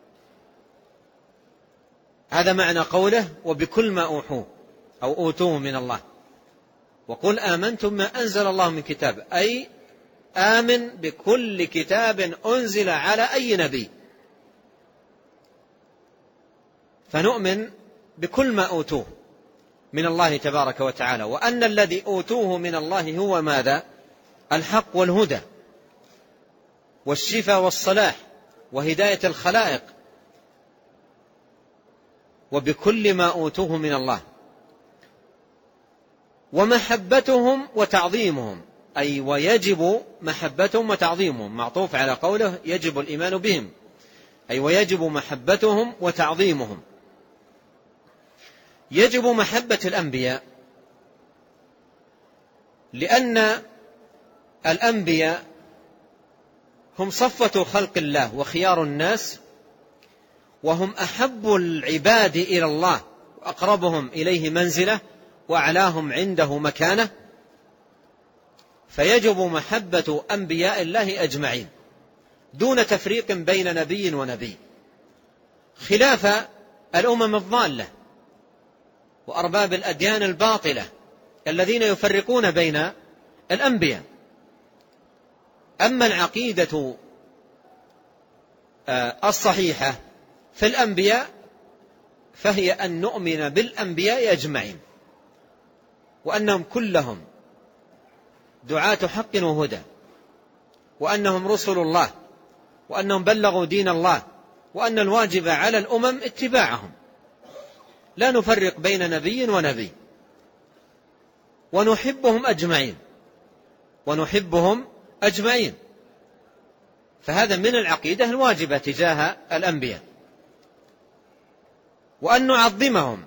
هذا معنى قوله وبكل ما أوحوه أو أوتوه من الله. وقل آمنت بما أنزل الله من كتاب، أي آمن بكل كتاب أنزل على أي نبي، فنؤمن بكل ما أوتوه من الله تبارك وتعالى، وأن الذي أوتوه من الله هو ماذا؟ الحق والهدى والشفاء والصلاح وهداية الخلائق. وبكل ما أوتوه من الله. ومحبتهم وتعظيمهم، أي ويجب محبتهم وتعظيمهم، معطوف على قوله يجب الإيمان بهم، أي ويجب محبتهم وتعظيمهم. يجب محبة الأنبياء لأن الأنبياء هم صفوة خلق الله وخيار الناس، وهم أحب العباد إلى الله وأقربهم إليه منزلة وأعلاهم عنده مكانة، فيجب محبة أنبياء الله أجمعين دون تفريق بين نبي ونبي، خلاف الأمم الضالة وأرباب الأديان الباطلة الذين يفرقون بين الأنبياء. أما العقيدة الصحيحة في الأنبياء فهي أن نؤمن بالأنبياء أجمعين، وأنهم كلهم دعاة حق وهدى، وأنهم رسل الله، وأنهم بلغوا دين الله، وأن الواجب على الأمم اتباعهم، لا نفرق بين نبي ونبي، ونحبهم أجمعين ونحبهم أجمعين. فهذا من العقيدة الواجبة تجاه الأنبياء. وأن نعظمهم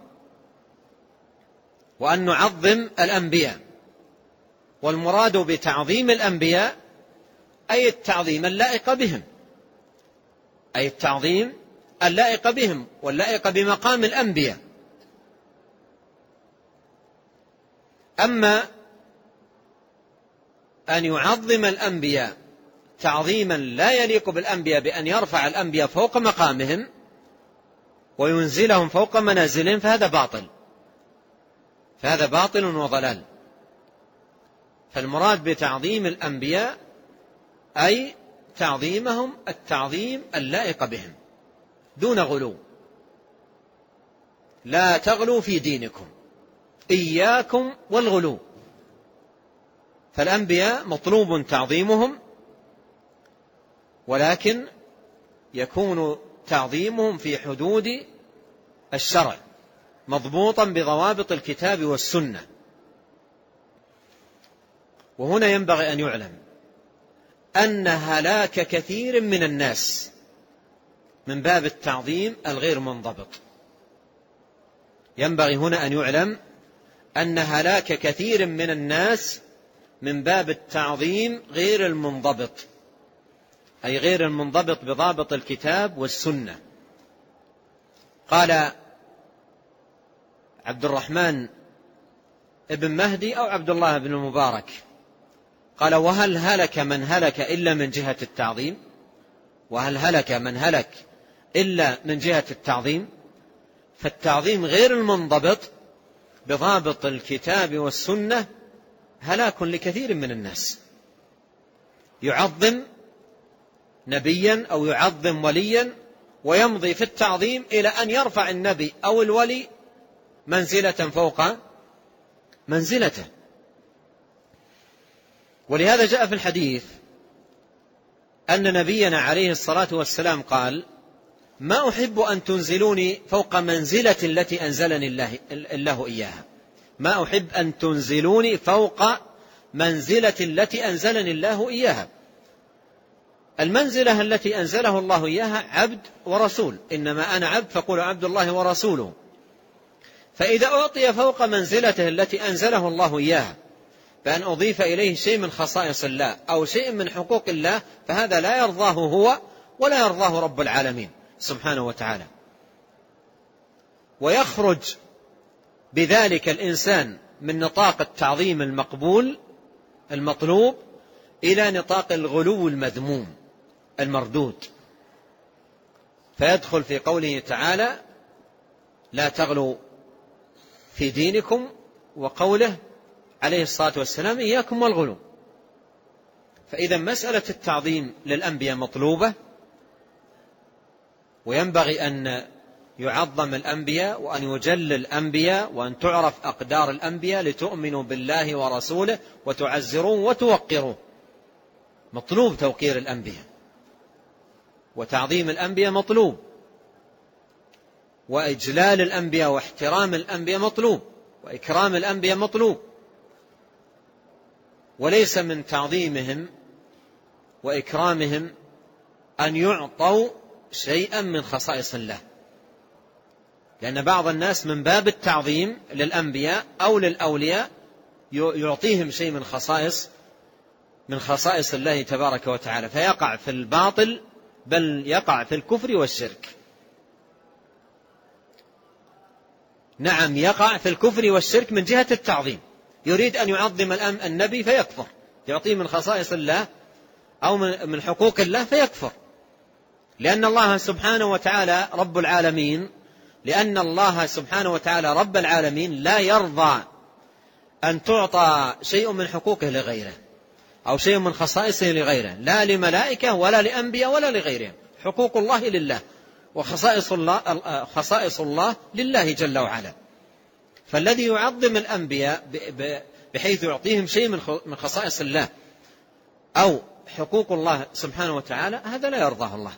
وأن نعظم الأنبياء، والمراد بتعظيم الأنبياء أي التعظيم اللائق بهم، أي التعظيم اللائق بهم واللائق بمقام الأنبياء. أما أن يعظم الأنبياء تعظيما لا يليق بالأنبياء بأن يرفع الأنبياء فوق مقامهم وينزلهم فوق منازلهم، فهذا باطل وضلال. فالمراد بتعظيم الأنبياء أي تعظيمهم التعظيم اللائق بهم دون غلو. لا تغلوا في دينكم، إياكم والغلو. فالأنبياء مطلوب تعظيمهم، ولكن يكون تعظيمهم في حدود الشرع مضبوطا بضوابط الكتاب والسنة. وهنا ينبغي أن يعلم أن هلاك كثير من الناس من باب التعظيم الغير منضبط. ينبغي هنا أن يعلم أن هلاك كثير من الناس من باب التعظيم غير المنضبط، أي غير المنضبط بضابط الكتاب والسنة. قال عبد الرحمن ابن مهدي أو عبد الله بن المبارك، قال وهل هلك من هلك إلا من جهة التعظيم؟ وهل هلك من هلك إلا من جهة التعظيم؟ فالتعظيم غير المنضبط بضابط الكتاب والسنة هلاك لكثير من الناس. يعظم نبيا أو يعظم وليا ويمضي في التعظيم إلى أن يرفع النبي أو الولي منزلة فوق منزلته. ولهذا جاء في الحديث أن نبينا عليه الصلاة والسلام قال ما أحب أن تنزلوني فوق منزلة التي أنزلني الله إياها. ما أحب أن تنزلوني فوق منزلة التي أنزلني الله إياها. المنزلة التي أنزله الله إياها عبد ورسول، إنما أنا عبد فقولوا عبد الله ورسوله. فإذا أعطي فوق منزلته التي أنزله الله إياها بأن أضيف إليه شيء من خصائص الله أو شيء من حقوق الله، فهذا لا يرضاه هو ولا يرضاه رب العالمين سبحانه وتعالى. ويخرج بذلك الإنسان من نطاق التعظيم المقبول المطلوب إلى نطاق الغلو المذموم المردود، فيدخل في قوله تعالى: لا تغلوا في دينكم، وقوله عليه الصلاة والسلام: إياكم والغلو. فإذا مسألة التعظيم للأنبياء مطلوبة، وينبغي أن يعظم الأنبياء وأن يجل الأنبياء وأن تعرف أقدار الأنبياء لتؤمنوا بالله ورسوله وتعزروه وتوقروه. مطلوب توقير الأنبياء وتعظيم الأنبياء مطلوب، وإجلال الأنبياء واحترام الأنبياء مطلوب، وإكرام الأنبياء مطلوب. وليس من تعظيمهم وإكرامهم أن يعطوا شيئا من خصائص الله، لأن بعض الناس من باب التعظيم للأنبياء أو للأولياء يعطيهم شيء من خصائص الله تبارك وتعالى، فيقع في الباطل، بل يقع في الكفر والشرك. نعم، يقع في الكفر والشرك من جهة التعظيم، يريد أن يعظم النبي فيكفر، يعطيه من خصائص الله أو من حقوق الله فيكفر، لأن الله سبحانه وتعالى رب العالمين، لأن الله سبحانه وتعالى رب العالمين لا يرضى أن تعطى شيء من حقوقه لغيره أو شيء من خصائصه لغيره، لا لملائكة ولا لأنبياء ولا لغيرهم. حقوق الله لله، وخصائص الله لله جل وعلا. فالذي يعظم الأنبياء بحيث يعطيهم شيء من خصائص الله أو حقوق الله سبحانه وتعالى، هذا لا يرضاه الله.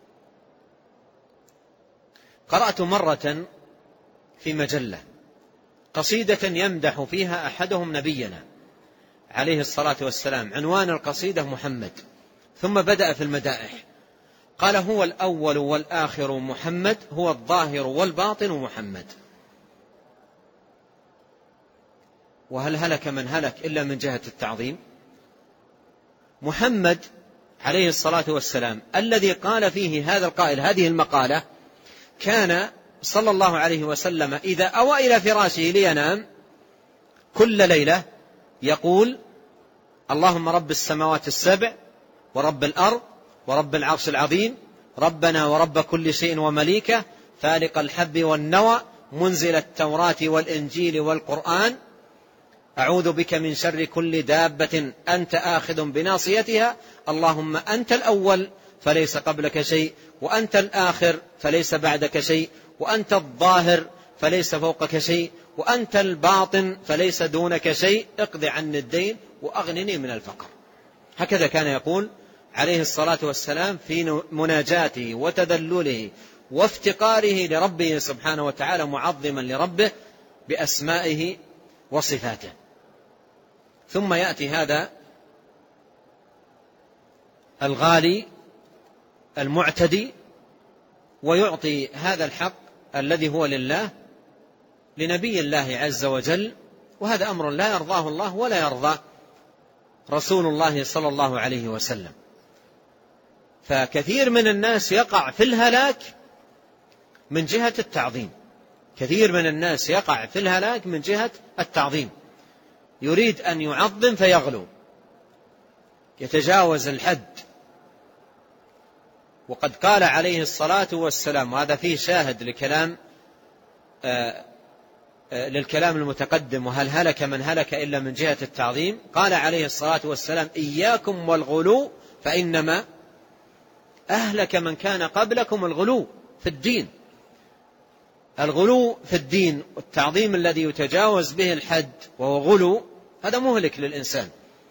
قرأت مرة في مجلة قصيدة يمدح فيها أحدهم نبينا عليه الصلاة والسلام، عنوان القصيدة محمد، ثم بدأ في المدائح، قال: هو الأول والآخر محمد، هو الظاهر والباطن محمد. وهل هلك من هلك إلا من جهة التعظيم؟ محمد عليه الصلاة والسلام الذي قال فيه هذا القائل هذه المقالة، كان صلى الله عليه وسلم إذا أوى إلى فراشه لينام كل ليلة يقول: اللهم رب السماوات السبع ورب الأرض ورب العرش العظيم، ربنا ورب كل شيء ومليكه، فالق الحب والنوى، منزل التوراة والإنجيل والقرآن، أعوذ بك من شر كل دابة أنت آخذ بناصيتها، اللهم أنت الأول فليس قبلك شيء، وأنت الآخر فليس بعدك شيء، وأنت الظاهر فليس فوقك شيء، وأنت الباطن فليس دونك شيء، اقض عني الدين وأغنني من الفقر. هكذا كان يقول عليه الصلاة والسلام في مناجاته وتذلله وافتقاره لربه سبحانه وتعالى، معظما لربه بأسمائه وصفاته. ثم يأتي هذا الغالي المعتدي ويعطي هذا الحق الذي هو لله لنبي الله عز وجل، وهذا أمر لا يرضاه الله ولا يرضى رسول الله صلى الله عليه وسلم. فكثير من الناس يقع في الهلاك من جهة التعظيم، كثير من الناس يقع في الهلاك من جهة التعظيم، يريد أن يعظم فيغلو، يتجاوز الحد. وقد قال عليه الصلاة والسلام، وهذا فيه شاهد للكلام المتقدم: وهل هلك من هلك إلا من جهة التعظيم، قال عليه الصلاة والسلام: إياكم والغلو فإنما أهلك من كان قبلكم الغلو في الدين. الغلو في الدين والتعظيم الذي يتجاوز به الحد وهو غلو، هذا مهلك للإنسان،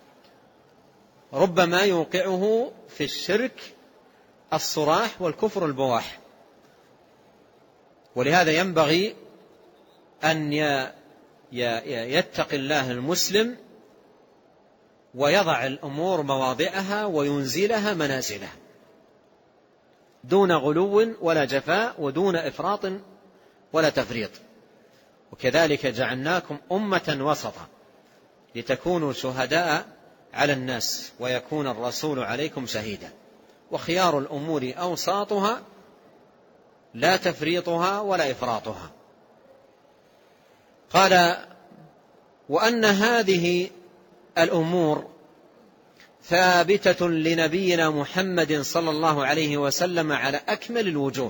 ربما يوقعه في الشرك الصراح والكفر البواح. ولهذا ينبغي أن يتقي الله المسلم ويضع الأمور مواضعها وينزلها منازلها، دون غلو ولا جفاء ودون إفراط ولا تفريط. وكذلك جعلناكم أمة وسطا لتكونوا شهداء على الناس ويكون الرسول عليكم شهيدا، وخيار الأمور أوساطها لا تفريطها ولا إفراطها. قال: وأن هذه الأمور ثابتة لنبينا محمد صلى الله عليه وسلم على أكمل الوجوه.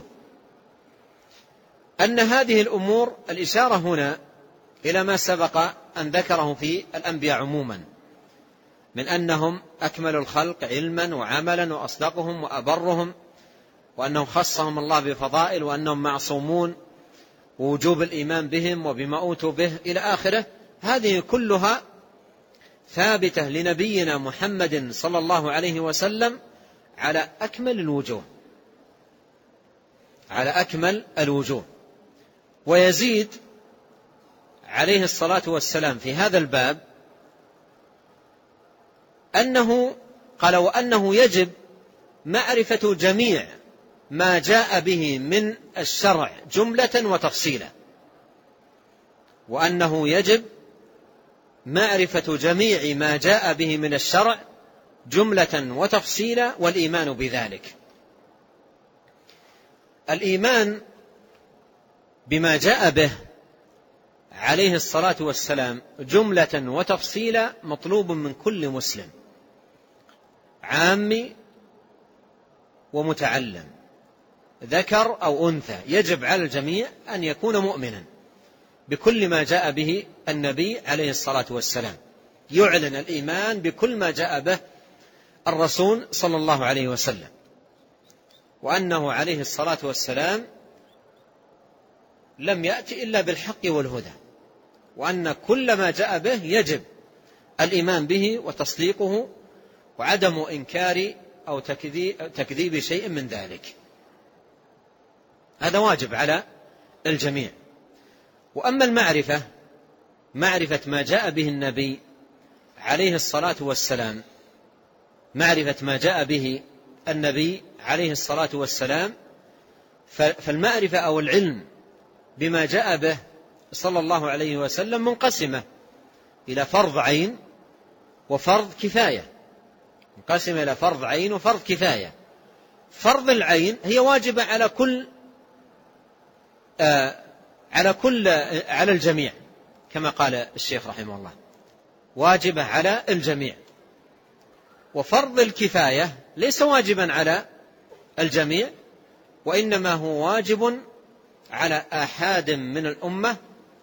أن هذه الأمور، الإشارة هنا إلى ما سبق أن ذكره في الأنبياء عموما، من أنهم أكمل الخلق علما وعملا وأصدقهم وأبرهم، وأنهم خصهم الله بفضائل، وأنهم معصومون، ووجوب الإيمان بهم وبما أوتوا به إلى آخره. هذه كلها ثابتة لنبينا محمد صلى الله عليه وسلم على أكمل الوجوه، على أكمل الوجوه. ويزيد عليه الصلاة والسلام في هذا الباب أنه قال: وأنه يجب معرفة جميع ما جاء به من الشرع جملة وتفصيلا. وأنه يجب معرفة جميع ما جاء به من الشرع جملة وتفصيلا، والإيمان بذلك. الإيمان بما جاء به عليه الصلاة والسلام جملة وتفصيلا مطلوب من كل مسلم، عامي ومتعلم، ذكر أو أنثى. يجب على الجميع أن يكون مؤمنا بكل ما جاء به النبي عليه الصلاة والسلام، يعلن الإيمان بكل ما جاء به الرسول صلى الله عليه وسلم، وأنه عليه الصلاة والسلام لم يأتي إلا بالحق والهدى، وأن كل ما جاء به يجب الإيمان به وتصديقه، وعدم إنكار أو تكذيب شيء من ذلك. هذا واجب على الجميع. وأما المعرفة، معرفة ما جاء به النبي عليه الصلاة والسلام، معرفة ما جاء به النبي عليه الصلاة والسلام، فالمعرفة أو العلم بما جاء به صلى الله عليه وسلم منقسمة إلى فرض عين وفرض كفاية، منقسمة إلى فرض عين وفرض كفاية. فرض العين هي واجبة على الجميع، كما قال الشيخ رحمه الله، واجبة على الجميع. وفرض الكفاية ليس واجبا على الجميع، وإنما هو واجب على آحاد من الأمة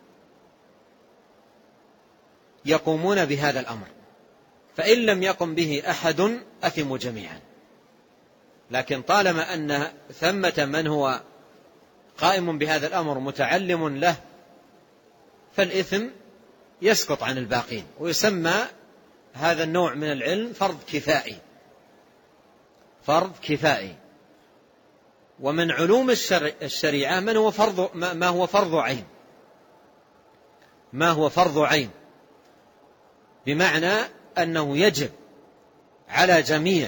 يقومون بهذا الأمر، فإن لم يقم به أحد أثموا جميعا. لكن طالما أن ثمة من هو قائم بهذا الأمر متعلم له، فالإثم يسقط عن الباقين، ويسمى هذا النوع من العلم فرض كفائي. فرض كفائي. ومن علوم الشريعة ما هو فرض عين، ما هو فرض عين، بمعنى أنه يجب على جميع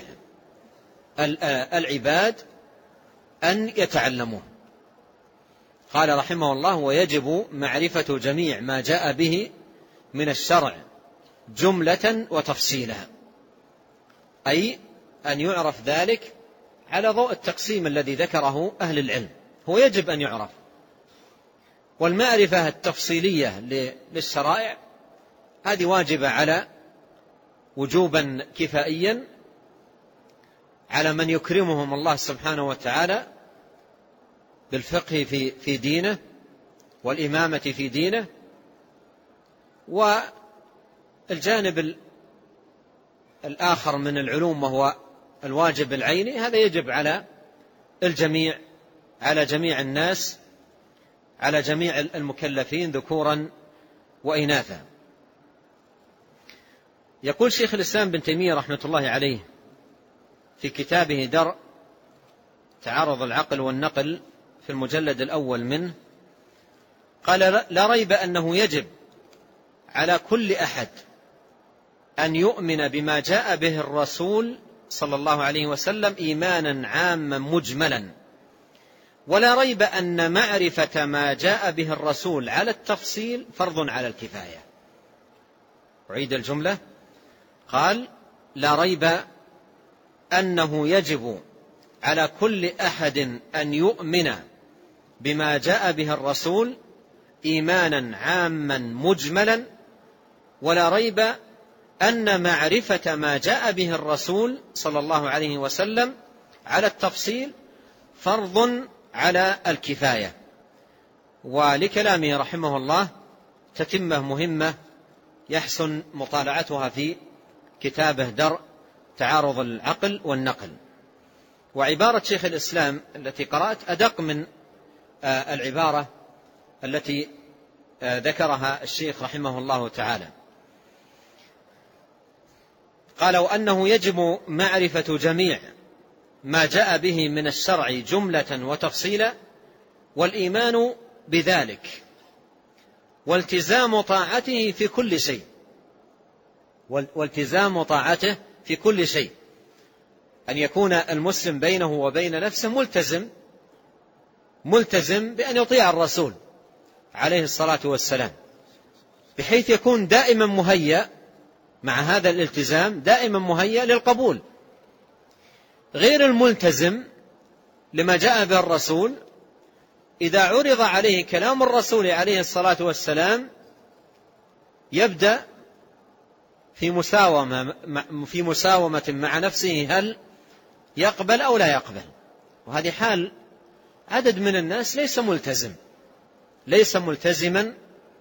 العباد أن يتعلموه. قال رحمه الله: ويجب معرفة جميع ما جاء به من الشرع جملة وتفصيلا، أي أن يعرف ذلك على ضوء التقسيم الذي ذكره أهل العلم، هو يجب أن يعرف. والمعرفة التفصيلية للشرائع هذه واجبة على وجوبا كفائيا على من يكرمهم الله سبحانه وتعالى بالفقه في دينه والإمامة في دينه. والجانب الآخر من العلوم وهو الواجب العيني، هذا يجب على الجميع، على جميع الناس، على جميع المكلفين ذكورا وإناثا. يقول شيخ الإسلام بن تيمية رحمة الله عليه في كتابه درء تعارض العقل والنقل في المجلد الأول منه، قال: لا ريب أنه يجب على كل أحد أن يؤمن بما جاء به الرسول صلى الله عليه وسلم إيمانا عاما مجملا، ولا ريب أن معرفة ما جاء به الرسول على التفصيل فرض على الكفاية. أعيد الجملة. قال: لا ريب أنه يجب على كل أحد أن يؤمن بما جاء به الرسول إيمانا عاما مجملا، ولا ريب أن معرفة ما جاء به الرسول صلى الله عليه وسلم على التفصيل فرض على الكفاية. ولكلامه رحمه الله تتمة مهمة يحسن مطالعتها في كتابه درء تعارض العقل والنقل. وعبارة شيخ الإسلام التي قرأت أدق من العبارة التي ذكرها الشيخ رحمه الله تعالى. قال: وأنه يجب معرفة جميع ما جاء به من الشرع جملة وتفصيلا، والإيمان بذلك، والتزام طاعته في كل شيء، والتزام طاعته في كل شيء، أن يكون المسلم بينه وبين نفسه ملتزم بأن يطيع الرسول عليه الصلاة والسلام، بحيث يكون دائما مهيأ مع هذا الالتزام، دائما مهيأ للقبول. غير الملتزم لما جاء به الرسول إذا عرض عليه كلام الرسول عليه الصلاة والسلام يبدأ في مساومة مع نفسه، هل يقبل أو لا يقبل. وهذه حال عدد من الناس ليس ملتزما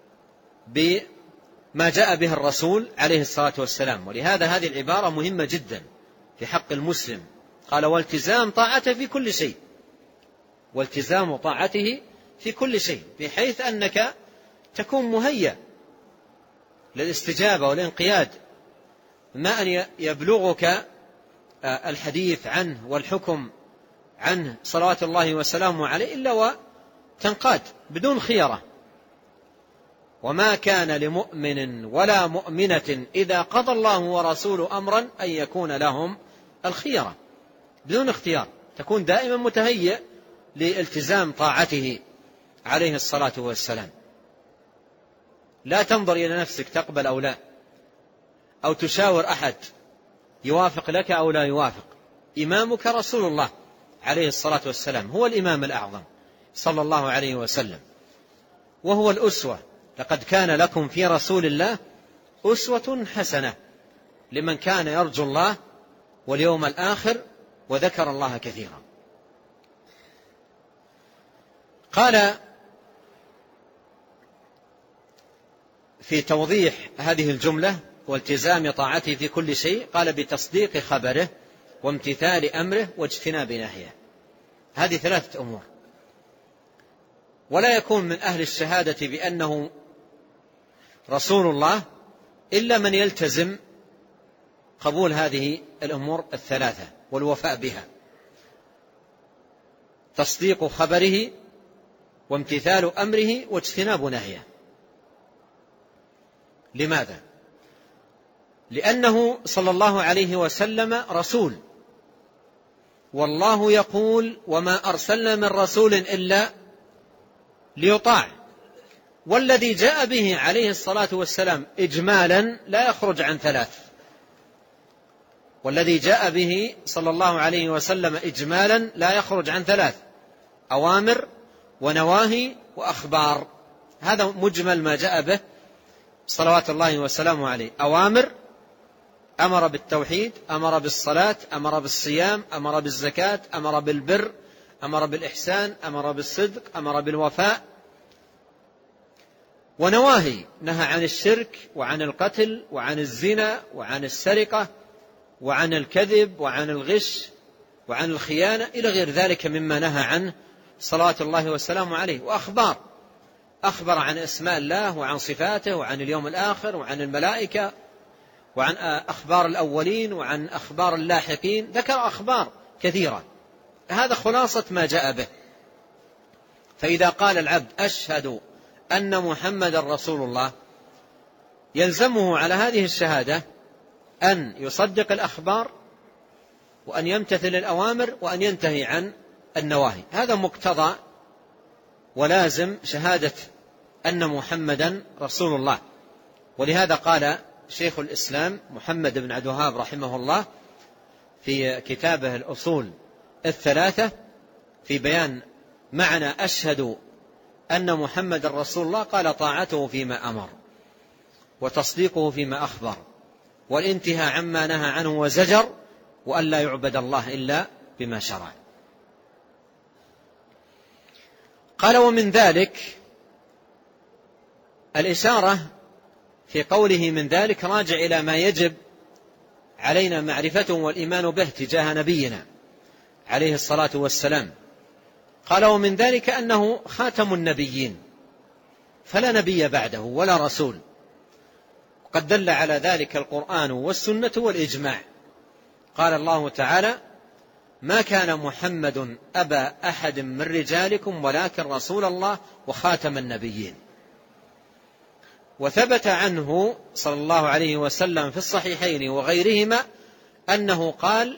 بما جاء به الرسول عليه الصلاة والسلام. ولهذا هذه العبارة مهمة جدا في حق المسلم. قال: والتزام طاعته في كل شيء، والتزام طاعته في كل شيء، بحيث أنك تكون مهيأ للاستجابة والانقياد، ما أن يبلغك الحديث عنه والحكم عنه صلوات الله وسلامه عليه إلا وتنقاد بدون خيرة. وما كان لمؤمن ولا مؤمنة إذا قضى الله ورسوله أمرا أن يكون لهم الخيرة، بدون اختيار، تكون دائما متهيئ لالتزام طاعته عليه الصلاة والسلام. لا تنظر إلى نفسك تقبل أو لا، أو تشاور أحد يوافق لك أو لا يوافق. إمامك رسول الله عليه الصلاة والسلام، هو الإمام الأعظم صلى الله عليه وسلم، وهو الأسوة. لقد كان لكم في رسول الله أسوة حسنة لمن كان يرجو الله واليوم الآخر وذكر الله كثيرا. قال في توضيح هذه الجملة: والتزام طاعته في كل شيء، قال: بتصديق خبره وامتثال أمره واجتناب نهيه. هذه 3 أمور. ولا يكون من أهل الشهادة بأنه رسول الله إلا من يلتزم قبول هذه الأمور 3 والوفاء بها: تصديق خبره وامتثال أمره واجتناب نهيه. لماذا؟ لأنه صلى الله عليه وسلم رسول، والله يقول: وما أرسلنا من رسول إلا ليطاع. والذي جاء به عليه الصلاة والسلام إجمالا لا يخرج عن 3. والذي جاء به صلى الله عليه وسلم إجمالا لا يخرج عن 3: أوامر ونواهي وأخبار. هذا مجمل ما جاء به صلوات الله وسلامه عليه. أوامر: أمر بالتوحيد، أمر بالصلاة، أمر بالصيام، أمر بالزكاة، أمر بالبر، أمر بالإحسان، أمر بالصدق، أمر بالوفاء. ونواهي: نهى عن الشرك وعن القتل وعن الزنا وعن السرقة وعن الكذب وعن الغش وعن الخيانة إلى غير ذلك مما نهى عنه صلوات الله وسلامه عليه. وأخبار: أخبر عن أسماء الله وعن صفاته وعن اليوم الآخر وعن الملائكة وعن أخبار الأولين وعن أخبار اللاحقين، ذكر أخبار كثيرة. هذا خلاصة ما جاء به. فإذا قال العبد: أشهد أن محمد رسول الله، يلزمه على هذه الشهادة أن يصدق الأخبار، وأن يمتثل الأوامر، وأن ينتهي عن النواهي. هذا مقتضى ولازم شهادة أن محمدا رسول الله. ولهذا قال شيخ الإسلام محمد بن عبد الوهاب رحمه الله في كتابه الأصول الثلاثة في بيان معنى أشهد أن محمد رسول الله، قال: طاعته فيما أمر، وتصديقه فيما أخبر، والانتهاء عما نهى عنه وزجر، وأن لا يعبد الله إلا بما شرع. قال: ومن ذلك الإشارة في قوله من ذلك راجع إلى ما يجب علينا معرفته والإيمان به تجاه نبينا عليه الصلاة والسلام. قال: ومن ذلك أنه خاتم النبيين، فلا نبي بعده ولا رسول، قد دل على ذلك القرآن والسنة والإجماع. قال الله تعالى: ما كان محمد أبا أحد من رجالكم ولكن رسول الله وخاتم النبيين. وثبت عنه صلى الله عليه وسلم في الصحيحين وغيرهما أنه قال: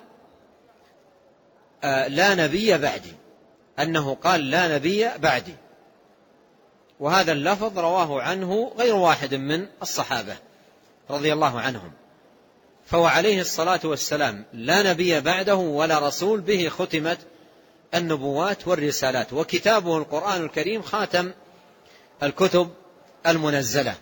لا نبي بعدي، أنه قال: لا نبي بعدي. وهذا اللفظ رواه عنه غير واحد من الصحابة رضي الله عنهم. فهو عليه الصلاة والسلام لا نبي بعده ولا رسول، به ختمت النبوات والرسالات، وكتابه القرآن الكريم خاتم الكتب المنزلة.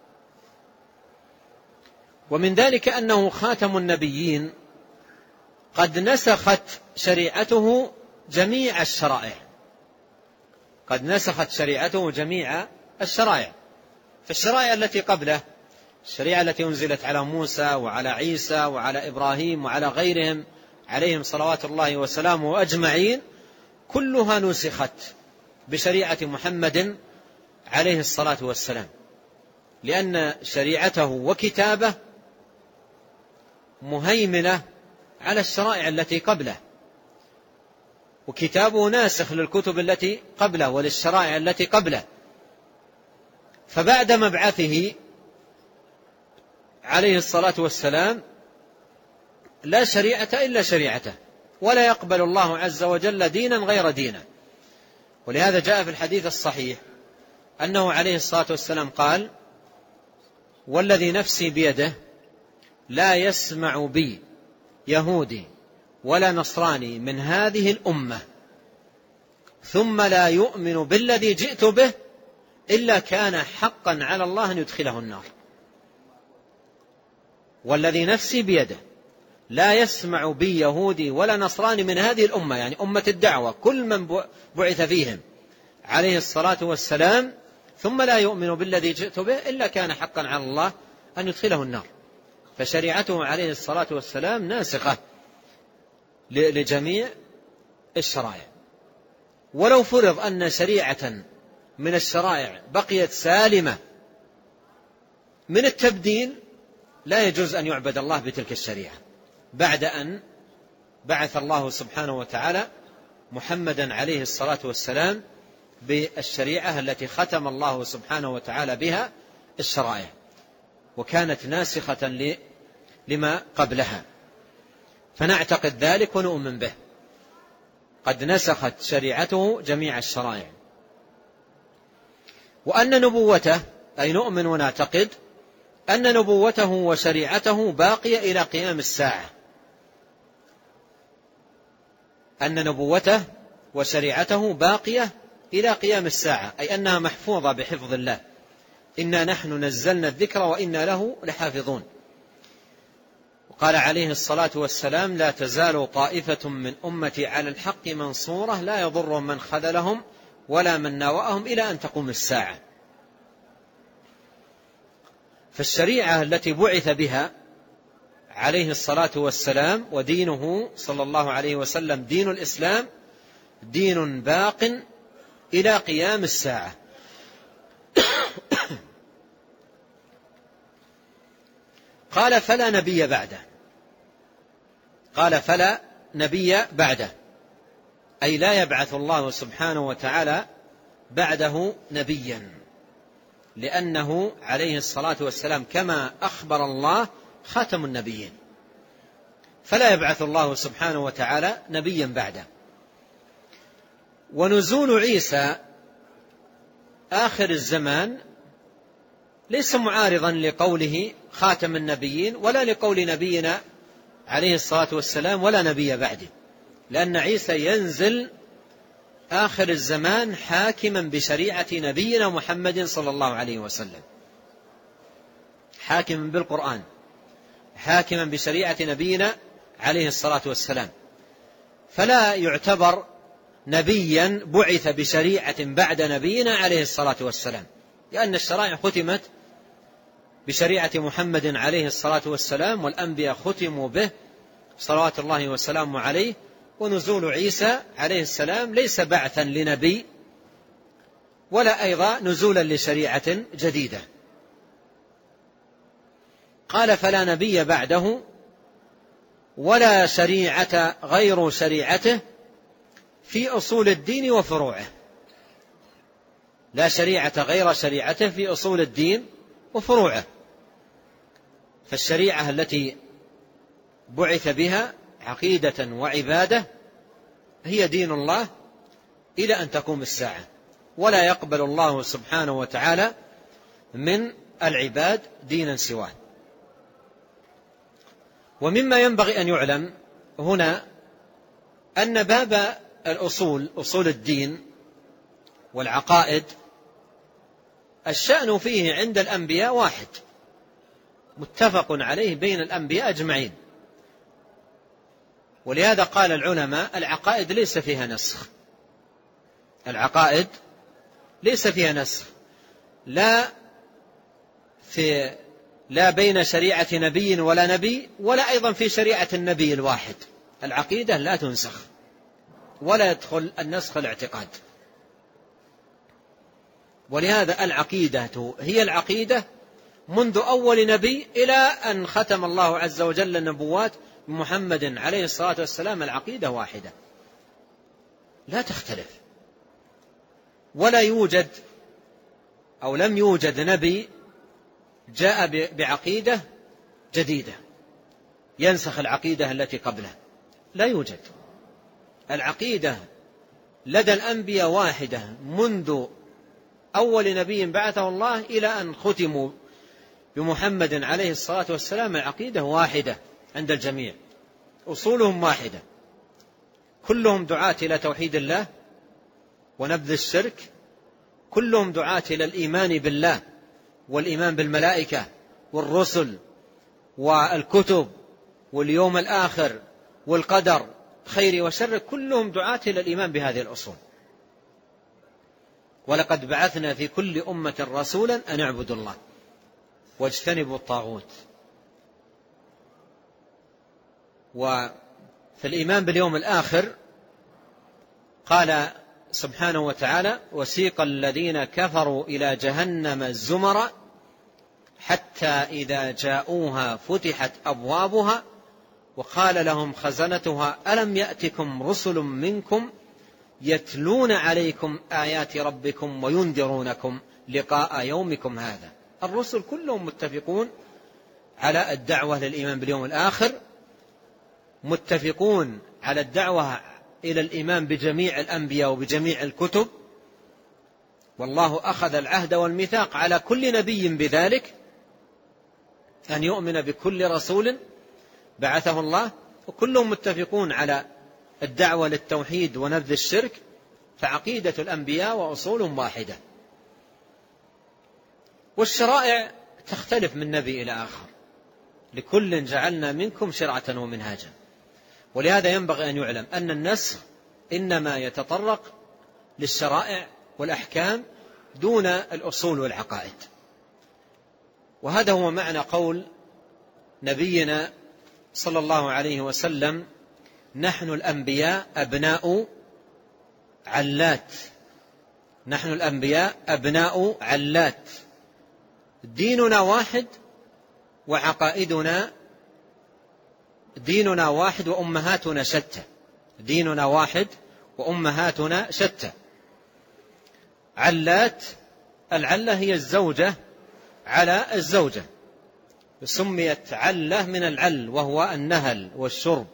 ومن ذلك أنه خاتم النبيين قد نسخت شريعته جميع الشرائع، قد نسخت شريعته جميع الشرائع. فالشرائع التي قبله، الشريعة التي أنزلت على موسى وعلى عيسى وعلى إبراهيم وعلى غيرهم عليهم صلوات الله وسلامه أجمعين، كلها نسخت بشريعة محمد عليه الصلاة والسلام، لأن شريعته وكتابه مهيمنة على الشرائع التي قبله، وكتابه ناسخ للكتب التي قبله وللشرائع التي قبله. فبعد مبعثه عليه الصلاة والسلام لا شريعة إلا شريعته، ولا يقبل الله عز وجل دينا غير دينه. ولهذا جاء في الحديث الصحيح أنه عليه الصلاة والسلام قال: والذي نفسي بيده لا يسمع بي يهودي ولا نصراني من هذه الأمة ثم لا يؤمن بالذي جئت به إلا كان حقا على الله أن يدخله النار. والذي نفسي بيده لا يسمع بي يهودي ولا نصراني من هذه الأمة، يعني أمة الدعوة، كل من بعث فيهم عليه الصلاة والسلام، ثم لا يؤمن بالذي جئت به إلا كان حقا على الله أن يدخله النار. فشريعته عليه الصلاة والسلام ناسخة لجميع الشرائع. ولو فرض أن شريعة من الشرائع بقيت سالمة من التبديل، لا يجوز أن يعبد الله بتلك الشريعة بعد أن بعث الله سبحانه وتعالى محمدا عليه الصلاة والسلام بالشريعة التي ختم الله سبحانه وتعالى بها الشرائع، وكانت ناسخة لما قبلها. فنعتقد ذلك ونؤمن به، قد نسخت شريعته جميع الشرائع. وأن نبوته، أي نؤمن ونعتقد أن نبوته وشريعته باقية إلى قيام الساعة، أن نبوته وشريعته باقية إلى قيام الساعة، أي أنها محفوظة بحفظ الله. إنا نحن نزلنا الذكر وإنا له لحافظون. وقال عليه الصلاة والسلام: لا تزال طائفة من أمتي على الحق منصورة لا يضر من خذلهم ولا من ناوأهم إلى أن تقوم الساعة. فالشريعة التي بعث بها عليه الصلاة والسلام ودينه صلى الله عليه وسلم دين الإسلام دين باق إلى قيام الساعة. قال: فلا نبي بعده، قال: فلا نبي بعده، أي لا يبعث الله سبحانه وتعالى بعده نبيا، لأنه عليه الصلاة والسلام كما أخبر الله خاتم النبيين، فلا يبعث الله سبحانه وتعالى نبيا بعده. ونزول عيسى آخر الزمان ليس معارضا لقوله خاتم النبيين ولا لقول نبينا عليه الصلاة والسلام ولا نبي بعده، لأن عيسى ينزل آخر الزمان حاكما بشريعة نبينا محمد صلى الله عليه وسلم، حاكما بالقرآن، حاكما بشريعة نبينا عليه الصلاة والسلام، فلا يعتبر نبيا بعث بشريعة بعد نبينا عليه الصلاة والسلام، لأن الشرائع ختمت بشريعة محمد عليه الصلاة والسلام، والأنبياء ختموا به صلوات الله وسلامه عليه. ونزول عيسى عليه السلام ليس بعثا لنبي ولا أيضا نزولا لشريعة جديدة. قال فلا نبي بعده ولا شريعة غير شريعته في أصول الدين وفروعه، لا شريعة غير شريعته في أصول الدين وفروعه. فالشريعة التي بعث بها عقيدة وعبادة هي دين الله إلى أن تقوم الساعة، ولا يقبل الله سبحانه وتعالى من العباد دينا سواه. ومما ينبغي أن يعلم هنا أن باب الأصول، أصول الدين والعقائد، الشأن فيه عند الأنبياء واحد متفق عليه بين الأنبياء أجمعين. ولهذا قال العلماء العقائد ليس فيها نسخ، العقائد ليس فيها نسخ، لا بين شريعة نبي ولا نبي، ولا أيضا في شريعة النبي الواحد. العقيدة لا تنسخ ولا يدخل النسخ الاعتقاد. ولهذا العقيدة هي العقيدة منذ أول نبي إلى أن ختم الله عز وجل النبوات بمحمد عليه الصلاة والسلام. العقيدة واحدة لا تختلف، ولا يوجد أو لم يوجد نبي جاء بعقيدة جديدة ينسخ العقيدة التي قبله، لا يوجد. العقيدة لدى الأنبياء واحدة منذ أول نبي بعثه الله إلى أن ختموا بمحمد عليه الصلاة والسلام. العقيدة واحدة عند الجميع، أصولهم واحدة، كلهم دعاة إلى توحيد الله ونبذ الشرك، كلهم دعاة إلى الإيمان بالله والإيمان بالملائكة والرسل والكتب واليوم الآخر والقدر خير وشر، كلهم دعاة إلى الإيمان بهذه الأصول. ولقد بعثنا في كل أمة رسولا أن اعبدوا الله واجتنبوا الطاغوت. وفي الإيمان باليوم الآخر قال سبحانه وتعالى وسيق الذين كفروا إلى جهنم زمرا حتى إذا جاءوها فتحت أبوابها وقال لهم خزنتها ألم يأتكم رسل منكم يتلون عليكم آيات ربكم وينذرونكم لقاء يومكم هذا. الرسل كلهم متفقون على الدعوة للإيمان باليوم الآخر، متفقون على الدعوة إلى الإيمان بجميع الأنبياء وبجميع الكتب، والله أخذ العهد والميثاق على كل نبي بذلك أن يؤمن بكل رسول بعثه الله، وكلهم متفقون على الدعوة للتوحيد ونبذ الشرك. فعقيدة الأنبياء وأصولهم واحدة. والشرائع تختلف من نبي إلى آخر، لكل جعلنا منكم شرعة ومنهاجا. ولهذا ينبغي أن يعلم أن النسخ إنما يتطرق للشرائع والأحكام دون الأصول والعقائد. وهذا هو معنى قول نبينا صلى الله عليه وسلم نحن الأنبياء أبناء علات، نحن الأنبياء أبناء علات، ديننا واحد وعقائدنا، ديننا واحد وأمهاتنا شتى، ديننا واحد وأمهاتنا شتى. علات، العلة هي الزوجة على الزوجة، سميت علة من العل وهو النهل والشرب.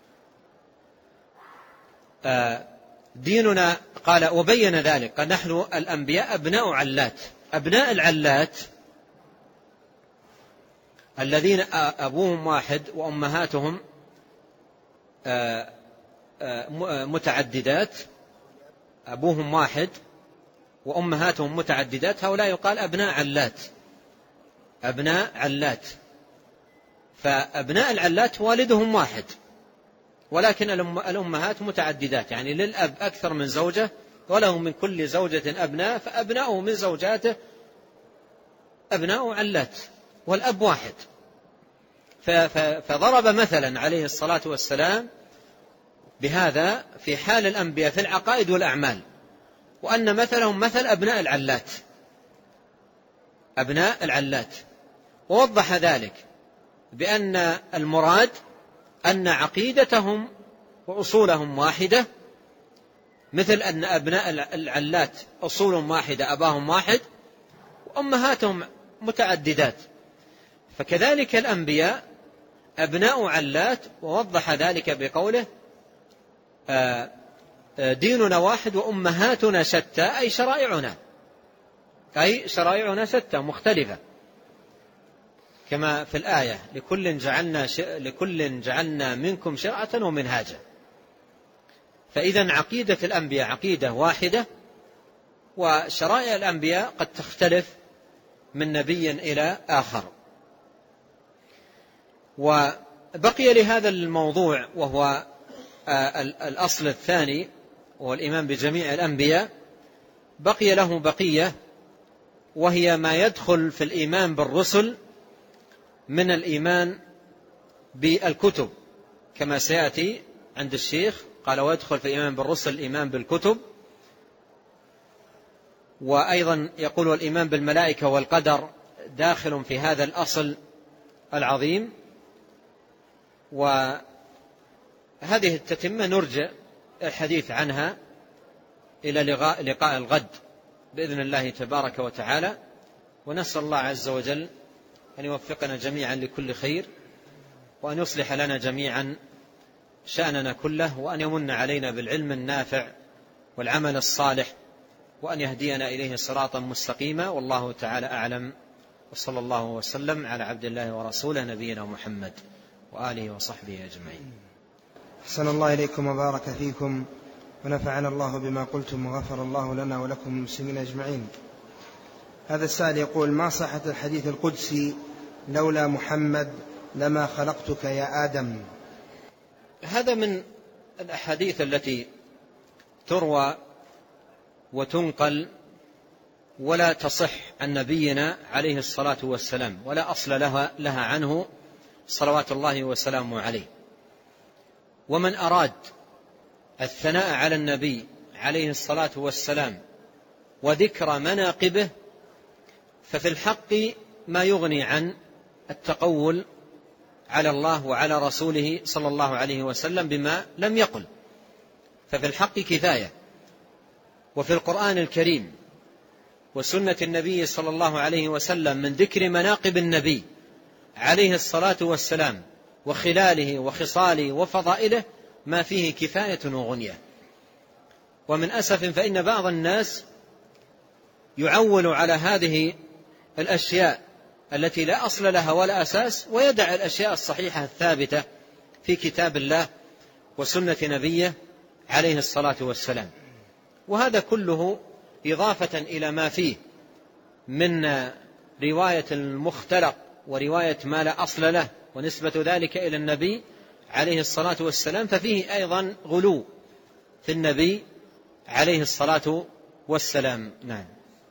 ديننا قال وبين ذلك قال نحن الأنبياء أبناء علات. أبناء العلات الذين أبوهم واحد وأمهاتهم متعددات، أبوهم واحد وأمهاتهم متعددات، هؤلاء يقال أبناء علات. أبناء علات، فأبناء العلات والدهم واحد ولكن الأمهات متعددات، يعني للأب أكثر من زوجة وله من كل زوجة أبناء، فأبناؤه من زوجاته أبناء علات والأب واحد. فضرب مثلا عليه الصلاة والسلام بهذا في حال الأنبياء في العقائد والأعمال، وأن مثلهم مثل أبناء العلات، أبناء العلات. ووضح ذلك بأن المراد أن عقيدتهم وأصولهم واحدة، مثل أن أبناء العلات أصولهم واحدة، أباهم واحد وأمهاتهم متعددات، فكذلك الأنبياء أبناء علات. ووضح ذلك بقوله ديننا واحد وأمهاتنا شتى، أي شرائعنا شتى مختلفة، كما في الآية لكل جعلنا منكم شرعة ومنهاجا. فإذا عقيدة الأنبياء عقيدة واحدة، وشرائع الأنبياء قد تختلف من نبي إلى آخر. وبقي لهذا الموضوع وهو الأصل الثاني، وهو الإيمان بجميع الأنبياء، بقي له بقية، وهي ما يدخل في الإيمان بالرسل من الإيمان بالكتب، كما سيأتي عند الشيخ قال ويدخل في الإيمان بالرسل الإيمان بالكتب، وأيضا يقول الإيمان بالملائكة والقدر داخل في هذا الأصل العظيم. وهذه التتمة نرجع الحديث عنها إلى لقاء الغد بإذن الله تبارك وتعالى، ونسأل الله عز وجل أن يوفقنا جميعا لكل خير، وأن يصلح لنا جميعا شأننا كله، وأن يمن علينا بالعلم النافع والعمل الصالح، وأن يهدينا إليه صراطا مستقيما. والله تعالى أعلم، وصلى الله وسلم على عبد الله ورسوله نبينا محمد وآله وصحبه أجمعين. أحسن الله إليكم وبارك فيكم، ونفعنا الله بما قلتم، وغفر الله لنا ولكم المسلمين أجمعين. هذا السائل يقول: ما صحة الحديث القدسي لولا محمد لما خلقتك يا آدم؟ هذا من الأحاديث التي تروى وتنقل ولا تصح عن نبينا عليه الصلاة والسلام، ولا أصل لها عنه صلوات الله وسلامه عليه. ومن أراد الثناء على النبي عليه الصلاة والسلام وذكر مناقبه ففي الحق ما يغني عن التقول على الله وعلى رسوله صلى الله عليه وسلم بما لم يقل، ففي الحق كفاية. وفي القرآن الكريم وسنة النبي صلى الله عليه وسلم من ذكر مناقب النبي عليه الصلاة والسلام وخلاله وخصاله وفضائله ما فيه كفاية وغنية. ومن أسف فإن بعض الناس يعول على هذه الأشياء التي لا أصل لها ولا أساس، ويدع الأشياء الصحيحة الثابتة في كتاب الله وسنة نبيه عليه الصلاة والسلام. وهذا كله إضافة إلى ما فيه من رواية المختلق ورواية ما لا أصل له ونسبة ذلك إلى النبي عليه الصلاة والسلام، ففيه أيضا غلو في النبي عليه الصلاة والسلام. نعم.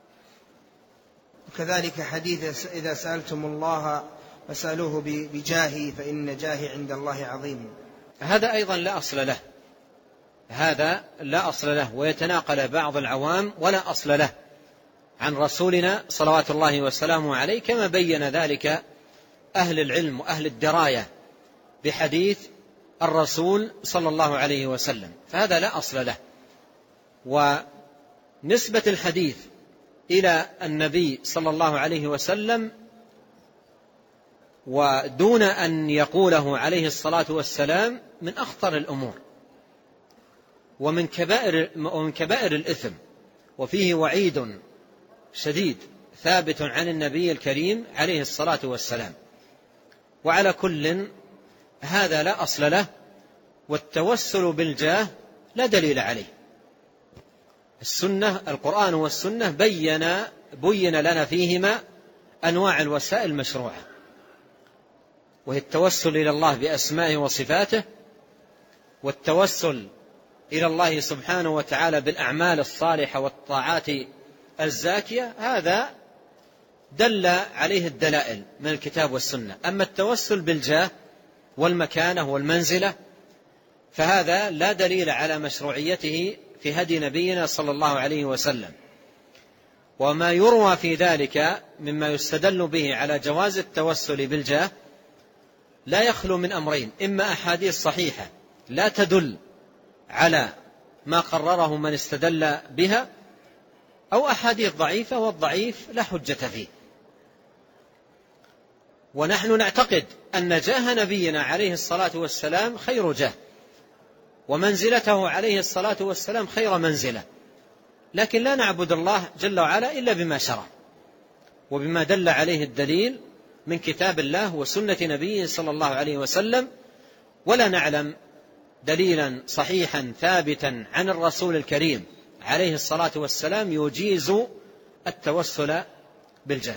وكذلك حديث: إذا سألتم الله فسألوه بجاهي فإن جاهي عند الله عظيم. هذا أيضا لا أصل له، هذا لا أصل له، ويتناقل بعض العوام ولا أصل له عن رسولنا صلوات الله وسلامه عليه، كما بين ذلك أهل العلم وأهل الدراية بحديث الرسول صلى الله عليه وسلم، فهذا لا أصل له. ونسبة الحديث إلى النبي صلى الله عليه وسلم ودون أن يقوله عليه الصلاة والسلام من أخطر الأمور ومن كبائر الإثم، وفيه وعيد شديد ثابت عن النبي الكريم عليه الصلاة والسلام. وعلى كل هذا لا أصل له، والتوسل بالجاه لا دليل عليه. السنة، القرآن والسنة بين لنا فيهما أنواع الوسائل المشروعة، وهي التوسل إلى الله بأسمائه وصفاته، والتوسل إلى الله سبحانه وتعالى بالأعمال الصالحة والطاعات الزاكية. هذا دل عليه الدلائل من الكتاب والسنة. أما التوسل بالجاه والمكانة والمنزلة فهذا لا دليل على مشروعيته في هدي نبينا صلى الله عليه وسلم. وما يروى في ذلك مما يستدل به على جواز التوسل بالجاه لا يخلو من أمرين: إما أحاديث صحيحة لا تدل على ما قرره من استدل بها، أو أحاديث ضعيفة، والضعيف لا حجة فيه. ونحن نعتقد أن جاه نبينا عليه الصلاة والسلام خير جاه، ومنزلته عليه الصلاة والسلام خير منزلة، لكن لا نعبد الله جل وعلا إلا بما شرع وبما دل عليه الدليل من كتاب الله وسنة نبيه صلى الله عليه وسلم، ولا نعلم دليلا صحيحا ثابتا عن الرسول الكريم عليه الصلاة والسلام يجيز التوسل بالجاه.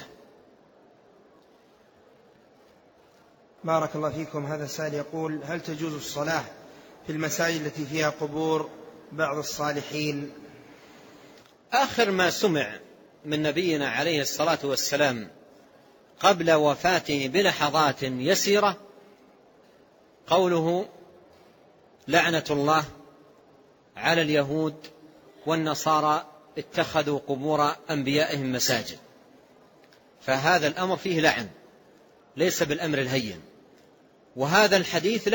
بارك الله فيكم. هذا السائل يقول: هل تجوز الصلاة في المساجد التي فيها قبور بعض الصالحين؟ آخر ما سمع من نبينا عليه الصلاة والسلام قبل وفاته بلحظات يسيرة قوله: لعنة الله على اليهود والنصارى اتخذوا قبور أنبيائهم مساجد. فهذا الأمر فيه لعن، ليس بالأمر الهين. وهذا الحديث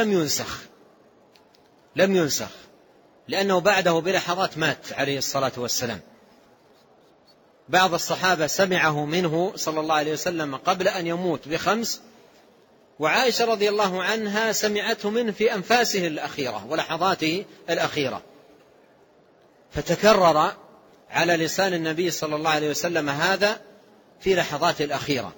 لم ينسخ لأنه بعده بلحظات مات عليه الصلاة والسلام. بعض الصحابة سمعه منه صلى الله عليه وسلم قبل أن يموت ب5، وعائشة رضي الله عنها سمعته منه في أنفاسه الأخيرة ولحظاته الأخيرة، فتكرر على لسان النبي صلى الله عليه وسلم هذا في لحظاته الأخيرة،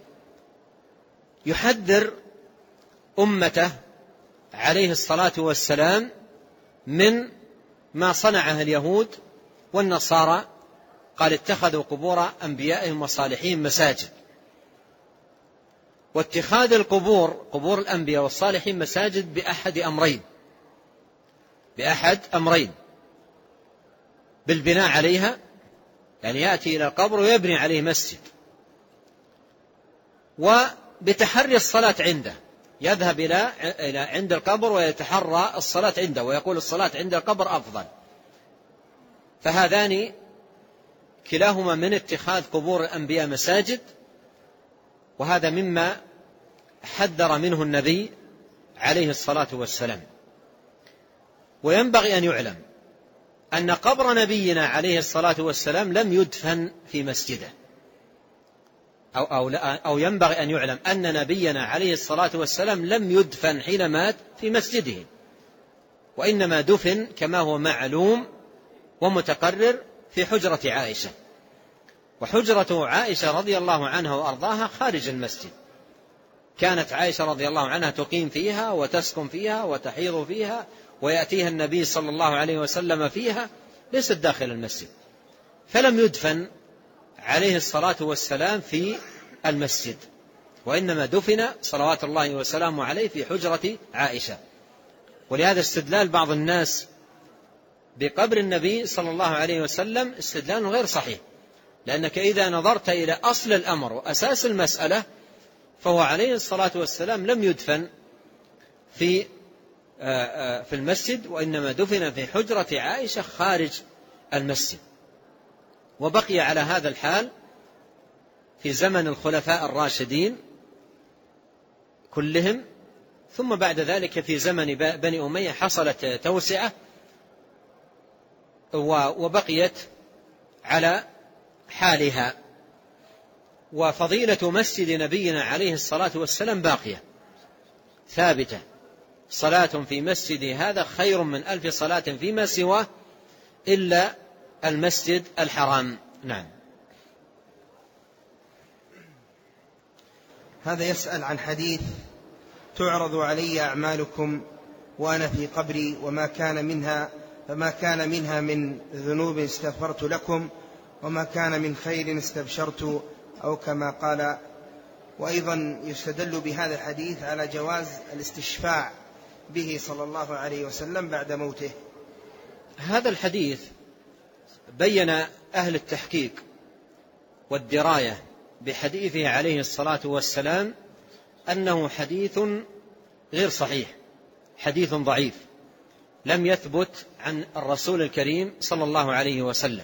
يحذر أمته عليه الصلاة والسلام من ما صنعه اليهود والنصارى. قال: اتخذوا قبور أنبيائهم وصالحين مساجد. واتخاذ القبور، قبور الأنبياء والصالحين مساجد بأحد أمرين: بالبناء عليها، يعني يأتي إلى القبر ويبني عليه مسجد، وبتحري الصلاة عنده، يذهب إلى عند القبر ويتحرى الصلاة عنده ويقول الصلاة عند القبر أفضل. فهذان كلاهما من اتخاذ قبور الأنبياء مساجد، وهذا مما حذر منه النبي عليه الصلاة والسلام. وينبغي أن يعلم أن قبر نبينا عليه الصلاة والسلام لم يدفن في مسجده، أو ينبغي أن يعلم أن نبينا عليه الصلاة والسلام لم يدفن حين مات في مسجده، وإنما دفن كما هو معلوم ومتقرر في حجرة عائشة. وحجرة عائشة رضي الله عنها وأرضاها خارج المسجد، كانت عائشة رضي الله عنها تقيم فيها وتسكن فيها وتحيض فيها ويأتيها النبي صلى الله عليه وسلم فيها، ليست داخل المسجد، فلم يدفن عليه الصلاة والسلام في المسجد، وإنما دفن صلوات الله وسلامه عليه في حجرة عائشة. ولهذا استدلال بعض الناس بقبر النبي صلى الله عليه وسلم استدلال غير صحيح، لأنك إذا نظرت إلى أصل الأمر وأساس المسألة فهو عليه الصلاة والسلام لم يدفن في المسجد، وإنما دفن في حجرة عائشة خارج المسجد، وبقي على هذا الحال في زمن الخلفاء الراشدين كلهم، ثم بعد ذلك في زمن بني أمية حصلت توسعة وبقيت على حالها. وفضيلة مسجد نبينا عليه الصلاة والسلام باقية ثابتة: صلاة في مسجد هذا خير من 1000 صلاة فيما سواه إلا المسجد الحرام. نعم. هذا يسأل عن حديث: تعرض علي أعمالكم وأنا في قبري فما كان منها من ذنوب استغفرت لكم وما كان من خير استبشرت، أو كما قال. وأيضا يستدل بهذا الحديث على جواز الاستشفاع به صلى الله عليه وسلم بعد موته. هذا الحديث بين أهل التحقيق والدراية بحديثه عليه الصلاة والسلام أنه حديث غير صحيح، حديث ضعيف لم يثبت عن الرسول الكريم صلى الله عليه وسلم،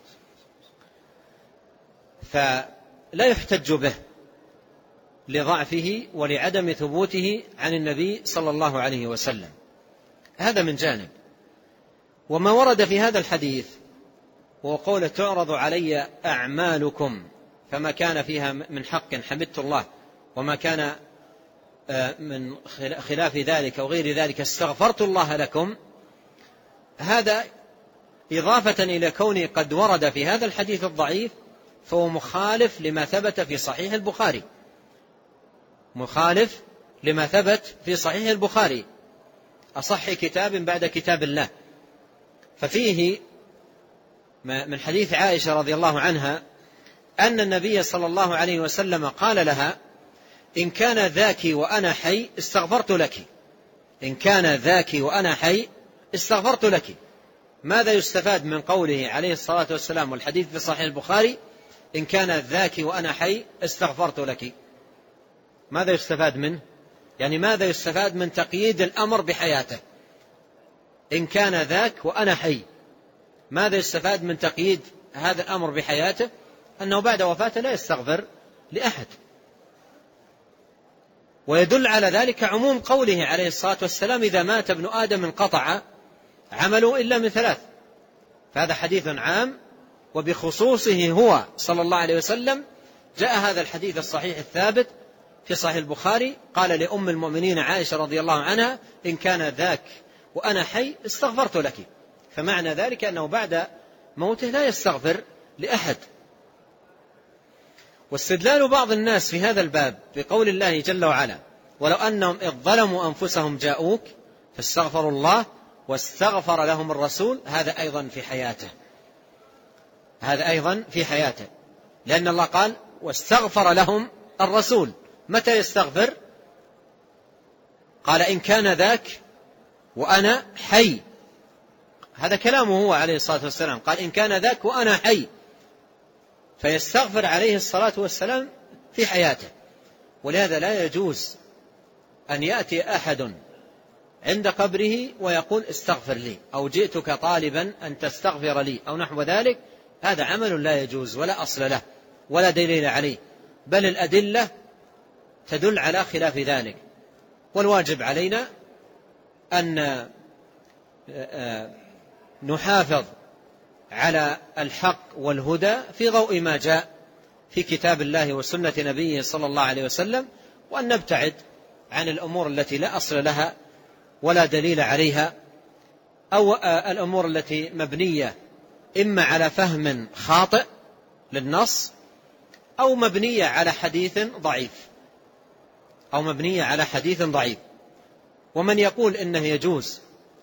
فلا يحتج به لضعفه ولعدم ثبوته عن النبي صلى الله عليه وسلم. هذا من جانب. وما ورد في هذا الحديث وهو قول تعرض علي أعمالكم فما كان فيها من حق حمدت الله وما كان من خلاف ذلك أو غير ذلك استغفرت الله لكم، هذا إضافة إلى كونه قد ورد في هذا الحديث الضعيف فهو مخالف لما ثبت في صحيح البخاري، مخالف لما ثبت في صحيح البخاري أصح كتاب بعد كتاب الله. ففيه من حديث عائشة رضي الله عنها أن النبي صلى الله عليه وسلم قال لها إن كان ذاك وأنا حي استغفرت لك، إن كان ذاك وأنا حي استغفرت لك. ماذا يستفاد من قوله عليه الصلاة والسلام والحديث في صحيح البخاري إن كان ذاك وأنا حي استغفرت لك؟ ماذا يستفاد منه؟ يعني ماذا يستفاد من تقييد الأمر بحياته؟ إن كان ذاك وأنا حي، ماذا يستفاد من تقييد هذا الأمر بحياته؟ أنه بعد وفاته لا يستغفر لأحد. ويدل على ذلك عموم قوله عليه الصلاة والسلام إذا مات ابن آدم انقطع عمله إلا من ثلاث. فهذا حديث عام، وبخصوصه هو صلى الله عليه وسلم جاء هذا الحديث الصحيح الثابت في صحيح البخاري قال لأم المؤمنين عائشة رضي الله عنها إن كان ذاك وأنا حي استغفرت لك. فمعنى ذلك أنه بعد موته لا يستغفر لأحد. واستدلال بعض الناس في هذا الباب بقول الله جل وعلا ولو أنهم إذ ظلموا أنفسهم جاءوك فاستغفروا الله واستغفر لهم الرسول، هذا أيضا في حياته، هذا أيضا في حياته، لأن الله قال واستغفر لهم الرسول. متى يستغفر؟ قال إن كان ذاك وأنا حي، هذا كلامه هو عليه الصلاة والسلام، قال إن كان ذاك وأنا حي، فيستغفر عليه الصلاة والسلام في حياته. ولهذا لا يجوز أن يأتي أحد عند قبره ويقول استغفر لي أو جئتك طالبا أن تستغفر لي أو نحو ذلك، هذا عمل لا يجوز ولا أصل له ولا دليل عليه، بل الأدلة تدل على خلاف ذلك. والواجب علينا أن نحافظ على الحق والهدى في ضوء ما جاء في كتاب الله وسنة نبيه صلى الله عليه وسلم، وأن نبتعد عن الأمور التي لا أصل لها ولا دليل عليها، أو الأمور التي مبنية إما على فهم خاطئ للنص أو مبنية على حديث ضعيف، أو مبنية على حديث ضعيف. ومن يقول إنه يجوز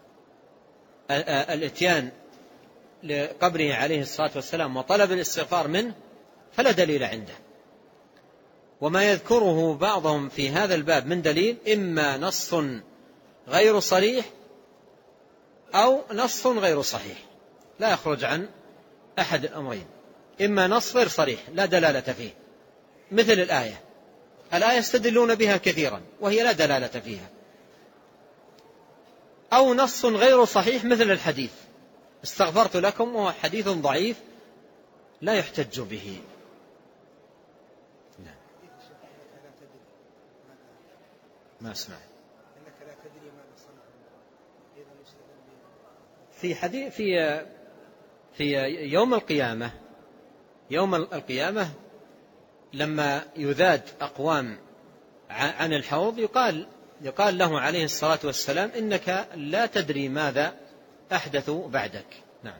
الاتيان لقبره عليه الصلاة والسلام وطلب الاستغفار منه فلا دليل عنده. وما يذكره بعضهم في هذا الباب من دليل إما نص غير صريح أو نص غير صحيح، لا يخرج عن أحد الأمرين، إما نص غير صريح لا دلالة فيه مثل الآية يستدلون بها كثيرا وهي لا دلالة فيها، أو نص غير صحيح مثل الحديث استغفرت لكم وهو حديث ضعيف لا يحتج به. ما أسمع في حديث في يوم القيامة لما يذاد أقوام عن الحوض يقال له عليه الصلاة والسلام إنك لا تدري ماذا أحدثوا بعدك. نعم.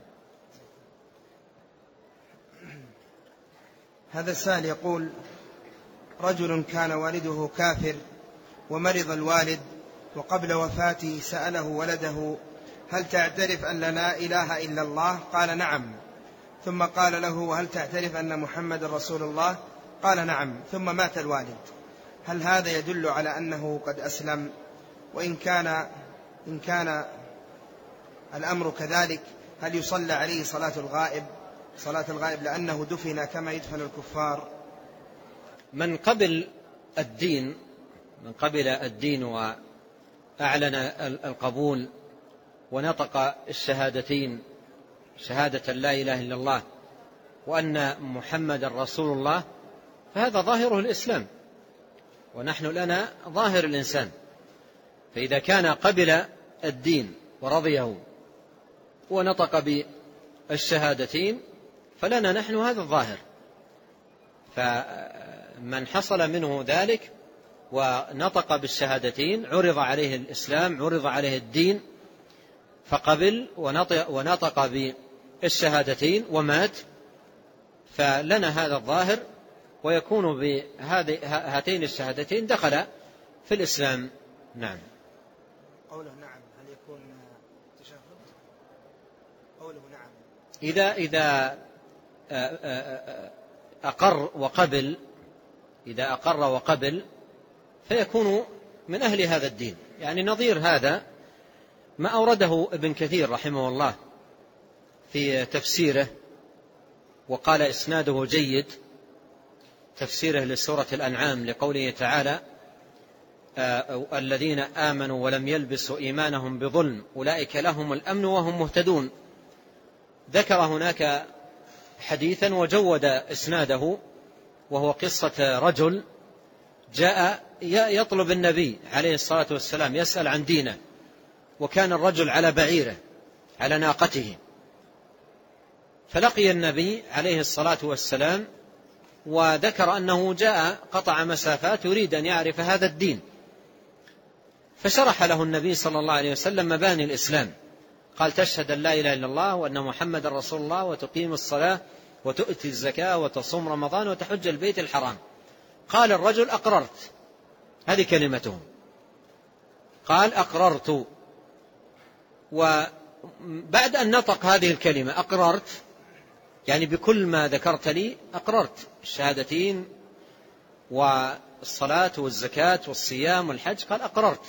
هذا السائل يقول رجل كان والده كافر ومرض الوالد وقبل وفاته سأله ولده: هل تعترف أن لا إله إلا الله؟ قال: نعم. ثم قال له: وهل تعترف أن محمد رسول الله؟ قال: نعم. ثم مات الوالد. هل هذا يدل على أنه قد أسلم؟ وإن كان الأمر كذلك، هل يصلى عليه صلاة الغائب لأنه دفن كما يدفن الكفار؟ من قبل الدين وأعلن القبول ونطق الشهادتين، شهادة لا إله إلا الله وأن محمد رسول الله، فهذا ظاهره الإسلام، ونحن لنا ظاهر الإنسان. فإذا كان قبل الدين ورضيه ونطق بالشهادتين فلنا نحن هذا الظاهر. فمن حصل منه ذلك ونطق بالشهادتين عرض عليه الإسلام، عرض عليه الدين، فقبل ونطق بالشهادتين ومات، فلنا هذا الظاهر، ويكون بهاتين الشهادتين دخل في الإسلام. نعم. قوله نعم هل يكون تشهد؟ قوله نعم إذا أقر وقبل فيكون من أهل هذا الدين. يعني نظير هذا ما أورده ابن كثير رحمه الله في تفسيره، وقال إسناده جيد، تفسيره لسورة الأنعام لقوله تعالى: الذين آمنوا ولم يلبسوا إيمانهم بظلم أولئك لهم الأمن وهم مهتدون. ذكر هناك حديثا وجود إسناده، وهو قصة رجل جاء يطلب النبي عليه الصلاة والسلام، يسأل عن دينه، وكان الرجل على بعيره على ناقته، فلقي النبي عليه الصلاة والسلام وذكر أنه جاء قطع مسافات يريد أن يعرف هذا الدين، فشرح له النبي صلى الله عليه وسلم مباني الإسلام. قال: تشهد أن لا إله إلا الله وأن محمد رسول الله، وتقيم الصلاة، وتؤتي الزكاة، وتصوم رمضان، وتحج البيت الحرام. قال الرجل: أقررت. هذه كلمته، قال: أقررت. وبعد أن نطق هذه الكلمة أقررت، يعني بكل ما ذكرت لي أقررت، الشهادتين والصلاة والزكاة والصيام والحج، قال: أقررت.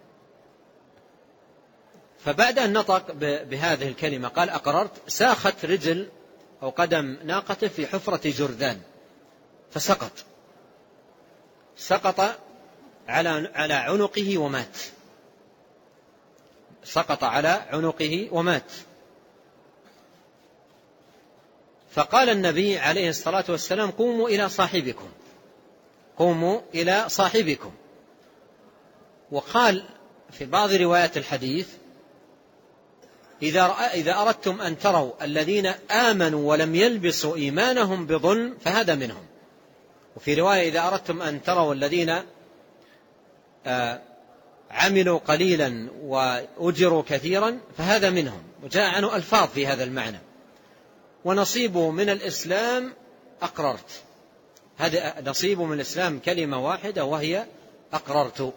فبعد أن نطق بهذه الكلمة قال أقررت، ساخت رجل أو قدم ناقته في حفرة جرذان سقط على عنقه ومات. سقط على عنقه ومات. فقال النبي عليه الصلاة والسلام: قوموا إلى صاحبكم. وقال في بعض روايات الحديث: إذا أردتم أن تروا الذين آمنوا ولم يلبسوا إيمانهم بظلم فهذا منهم. وفي رواية: إذا أردتم أن تروا الذين عملوا قليلا وأجروا كثيرا فهذا منهم. وجاء عنه ألفاظ في هذا المعنى. ونصيبه من الإسلام أقررت. هذا نصيبه من الإسلام كلمة واحدة وهي أقررت.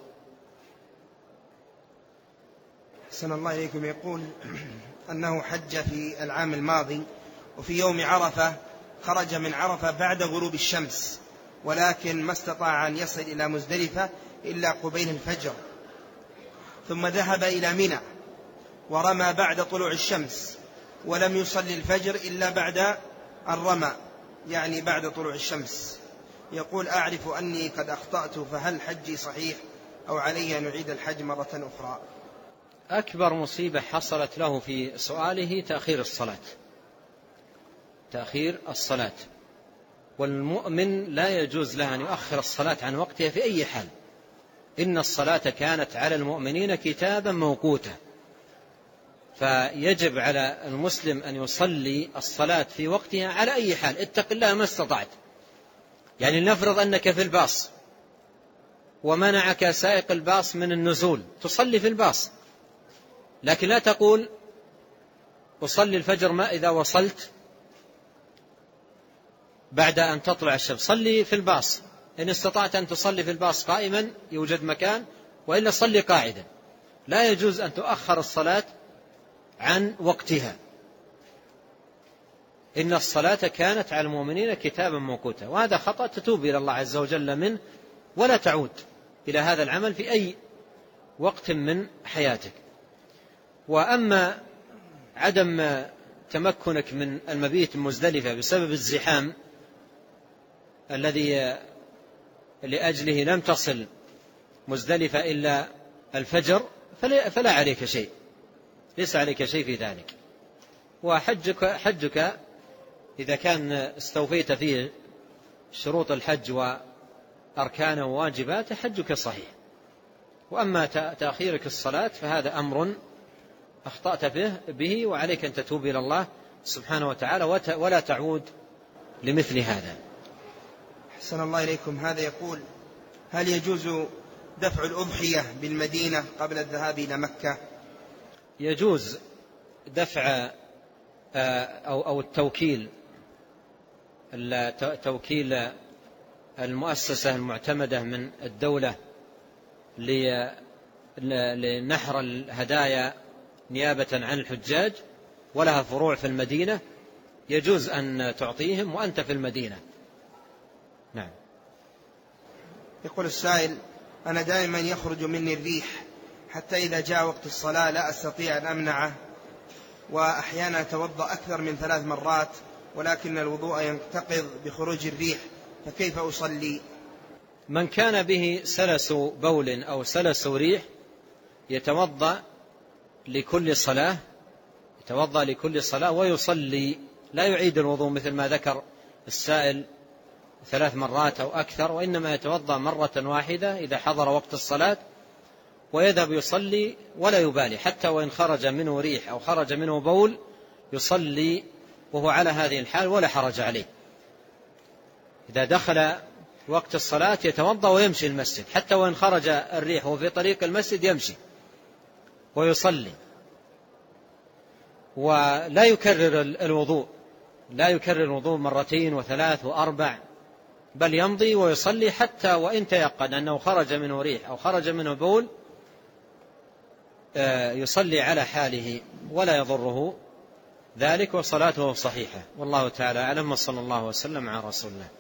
أحسن الله إليكم. يقول أنه حج في العام الماضي، وفي يوم عرفة خرج من عرفة بعد غروب الشمس، ولكن ما استطاع أن يصل إلى مزدلفة إلا قبيل الفجر، ثم ذهب إلى منى ورمى بعد طلوع الشمس، ولم يصلي الفجر إلا بعد الرمى، يعني بعد طلوع الشمس. يقول: أعرف أني قد أخطأت، فهل حجي صحيح أو علي أن أعيد الحج مرة أخرى؟ أكبر مصيبة حصلت له في سؤاله تأخير الصلاة. والمؤمن لا يجوز له أن يؤخر الصلاة عن وقتها في أي حال. إن الصلاة كانت على المؤمنين كتابا موقوتا. فيجب على المسلم أن يصلي الصلاة في وقتها على أي حال. اتق الله ما استطعت. يعني لنفرض أنك في الباص ومنعك سائق الباص من النزول، تصلي في الباص، لكن لا تقول أصلي الفجر ما إذا وصلت بعد أن تطلع الشمس. صلي في الباص. إن استطعت أن تصلي في الباص قائما يوجد مكان، وإلا صلي قاعدا. لا يجوز أن تؤخر الصلاة عن وقتها. إن الصلاة كانت على المؤمنين كتابا موقوتا، وهذا خطأ تتوب إلى الله عز وجل منه ولا تعود إلى هذا العمل في أي وقت من حياتك. وأما عدم تمكنك من المبيت مزدلفة بسبب الزحام الذي لأجله لم تصل مزدلفة إلا الفجر فلا عليك شيء، ليس عليك شيء في ذلك. وحجك إذا كان استوفيت فيه شروط الحج وأركانه وواجباته حجك صحيح. وأما تأخيرك الصلاة فهذا أمر أخطأت به وعليك أن تتوب إلى الله سبحانه وتعالى ولا تعود لمثل هذا. أحسن الله إليكم. هذا يقول: هل يجوز دفع الأضحية بالمدينة قبل الذهاب إلى مكة؟ يجوز دفع أو التوكيل المؤسسة المعتمدة من الدولة لنحر الهدايا نيابة عن الحجاج ولها فروع في المدينة، يجوز أن تعطيهم وأنت في المدينة. نعم. يقول السائل: أنا دائما يخرج مني الريح حتى إذا جاء وقت الصلاة لا أستطيع أن أمنعه، وأحيانا أتوضأ أكثر من 3 مرات ولكن الوضوء ينتقض بخروج الريح، فكيف أصلي؟ من كان به سلس بول أو سلس ريح يتوضأ لكل صلاة ويصلي، لا يعيد الوضوء مثل ما ذكر السائل 3 مرات أو أكثر، وإنما يتوضأ مرة واحدة إذا حضر وقت الصلاة ويذهب يصلي ولا يبالي، حتى وإن خرج منه ريح أو خرج منه بول يصلي وهو على هذه الحال ولا حرج عليه. إذا دخل وقت الصلاة يتوضأ ويمشي المسجد، حتى وإن خرج الريح وفي طريق المسجد يمشي ويصلي، ولا يكرر الوضوء، لا يكرر الوضوء 2 و3 و4، بل يمضي ويصلي حتى وإن تيقن أنه خرج منه ريح أو خرج منه بول يصلي على حاله ولا يضره ذلك وصلاته صحيحة. والله تعالى أعلم، وصلى الله وسلم على رسول الله.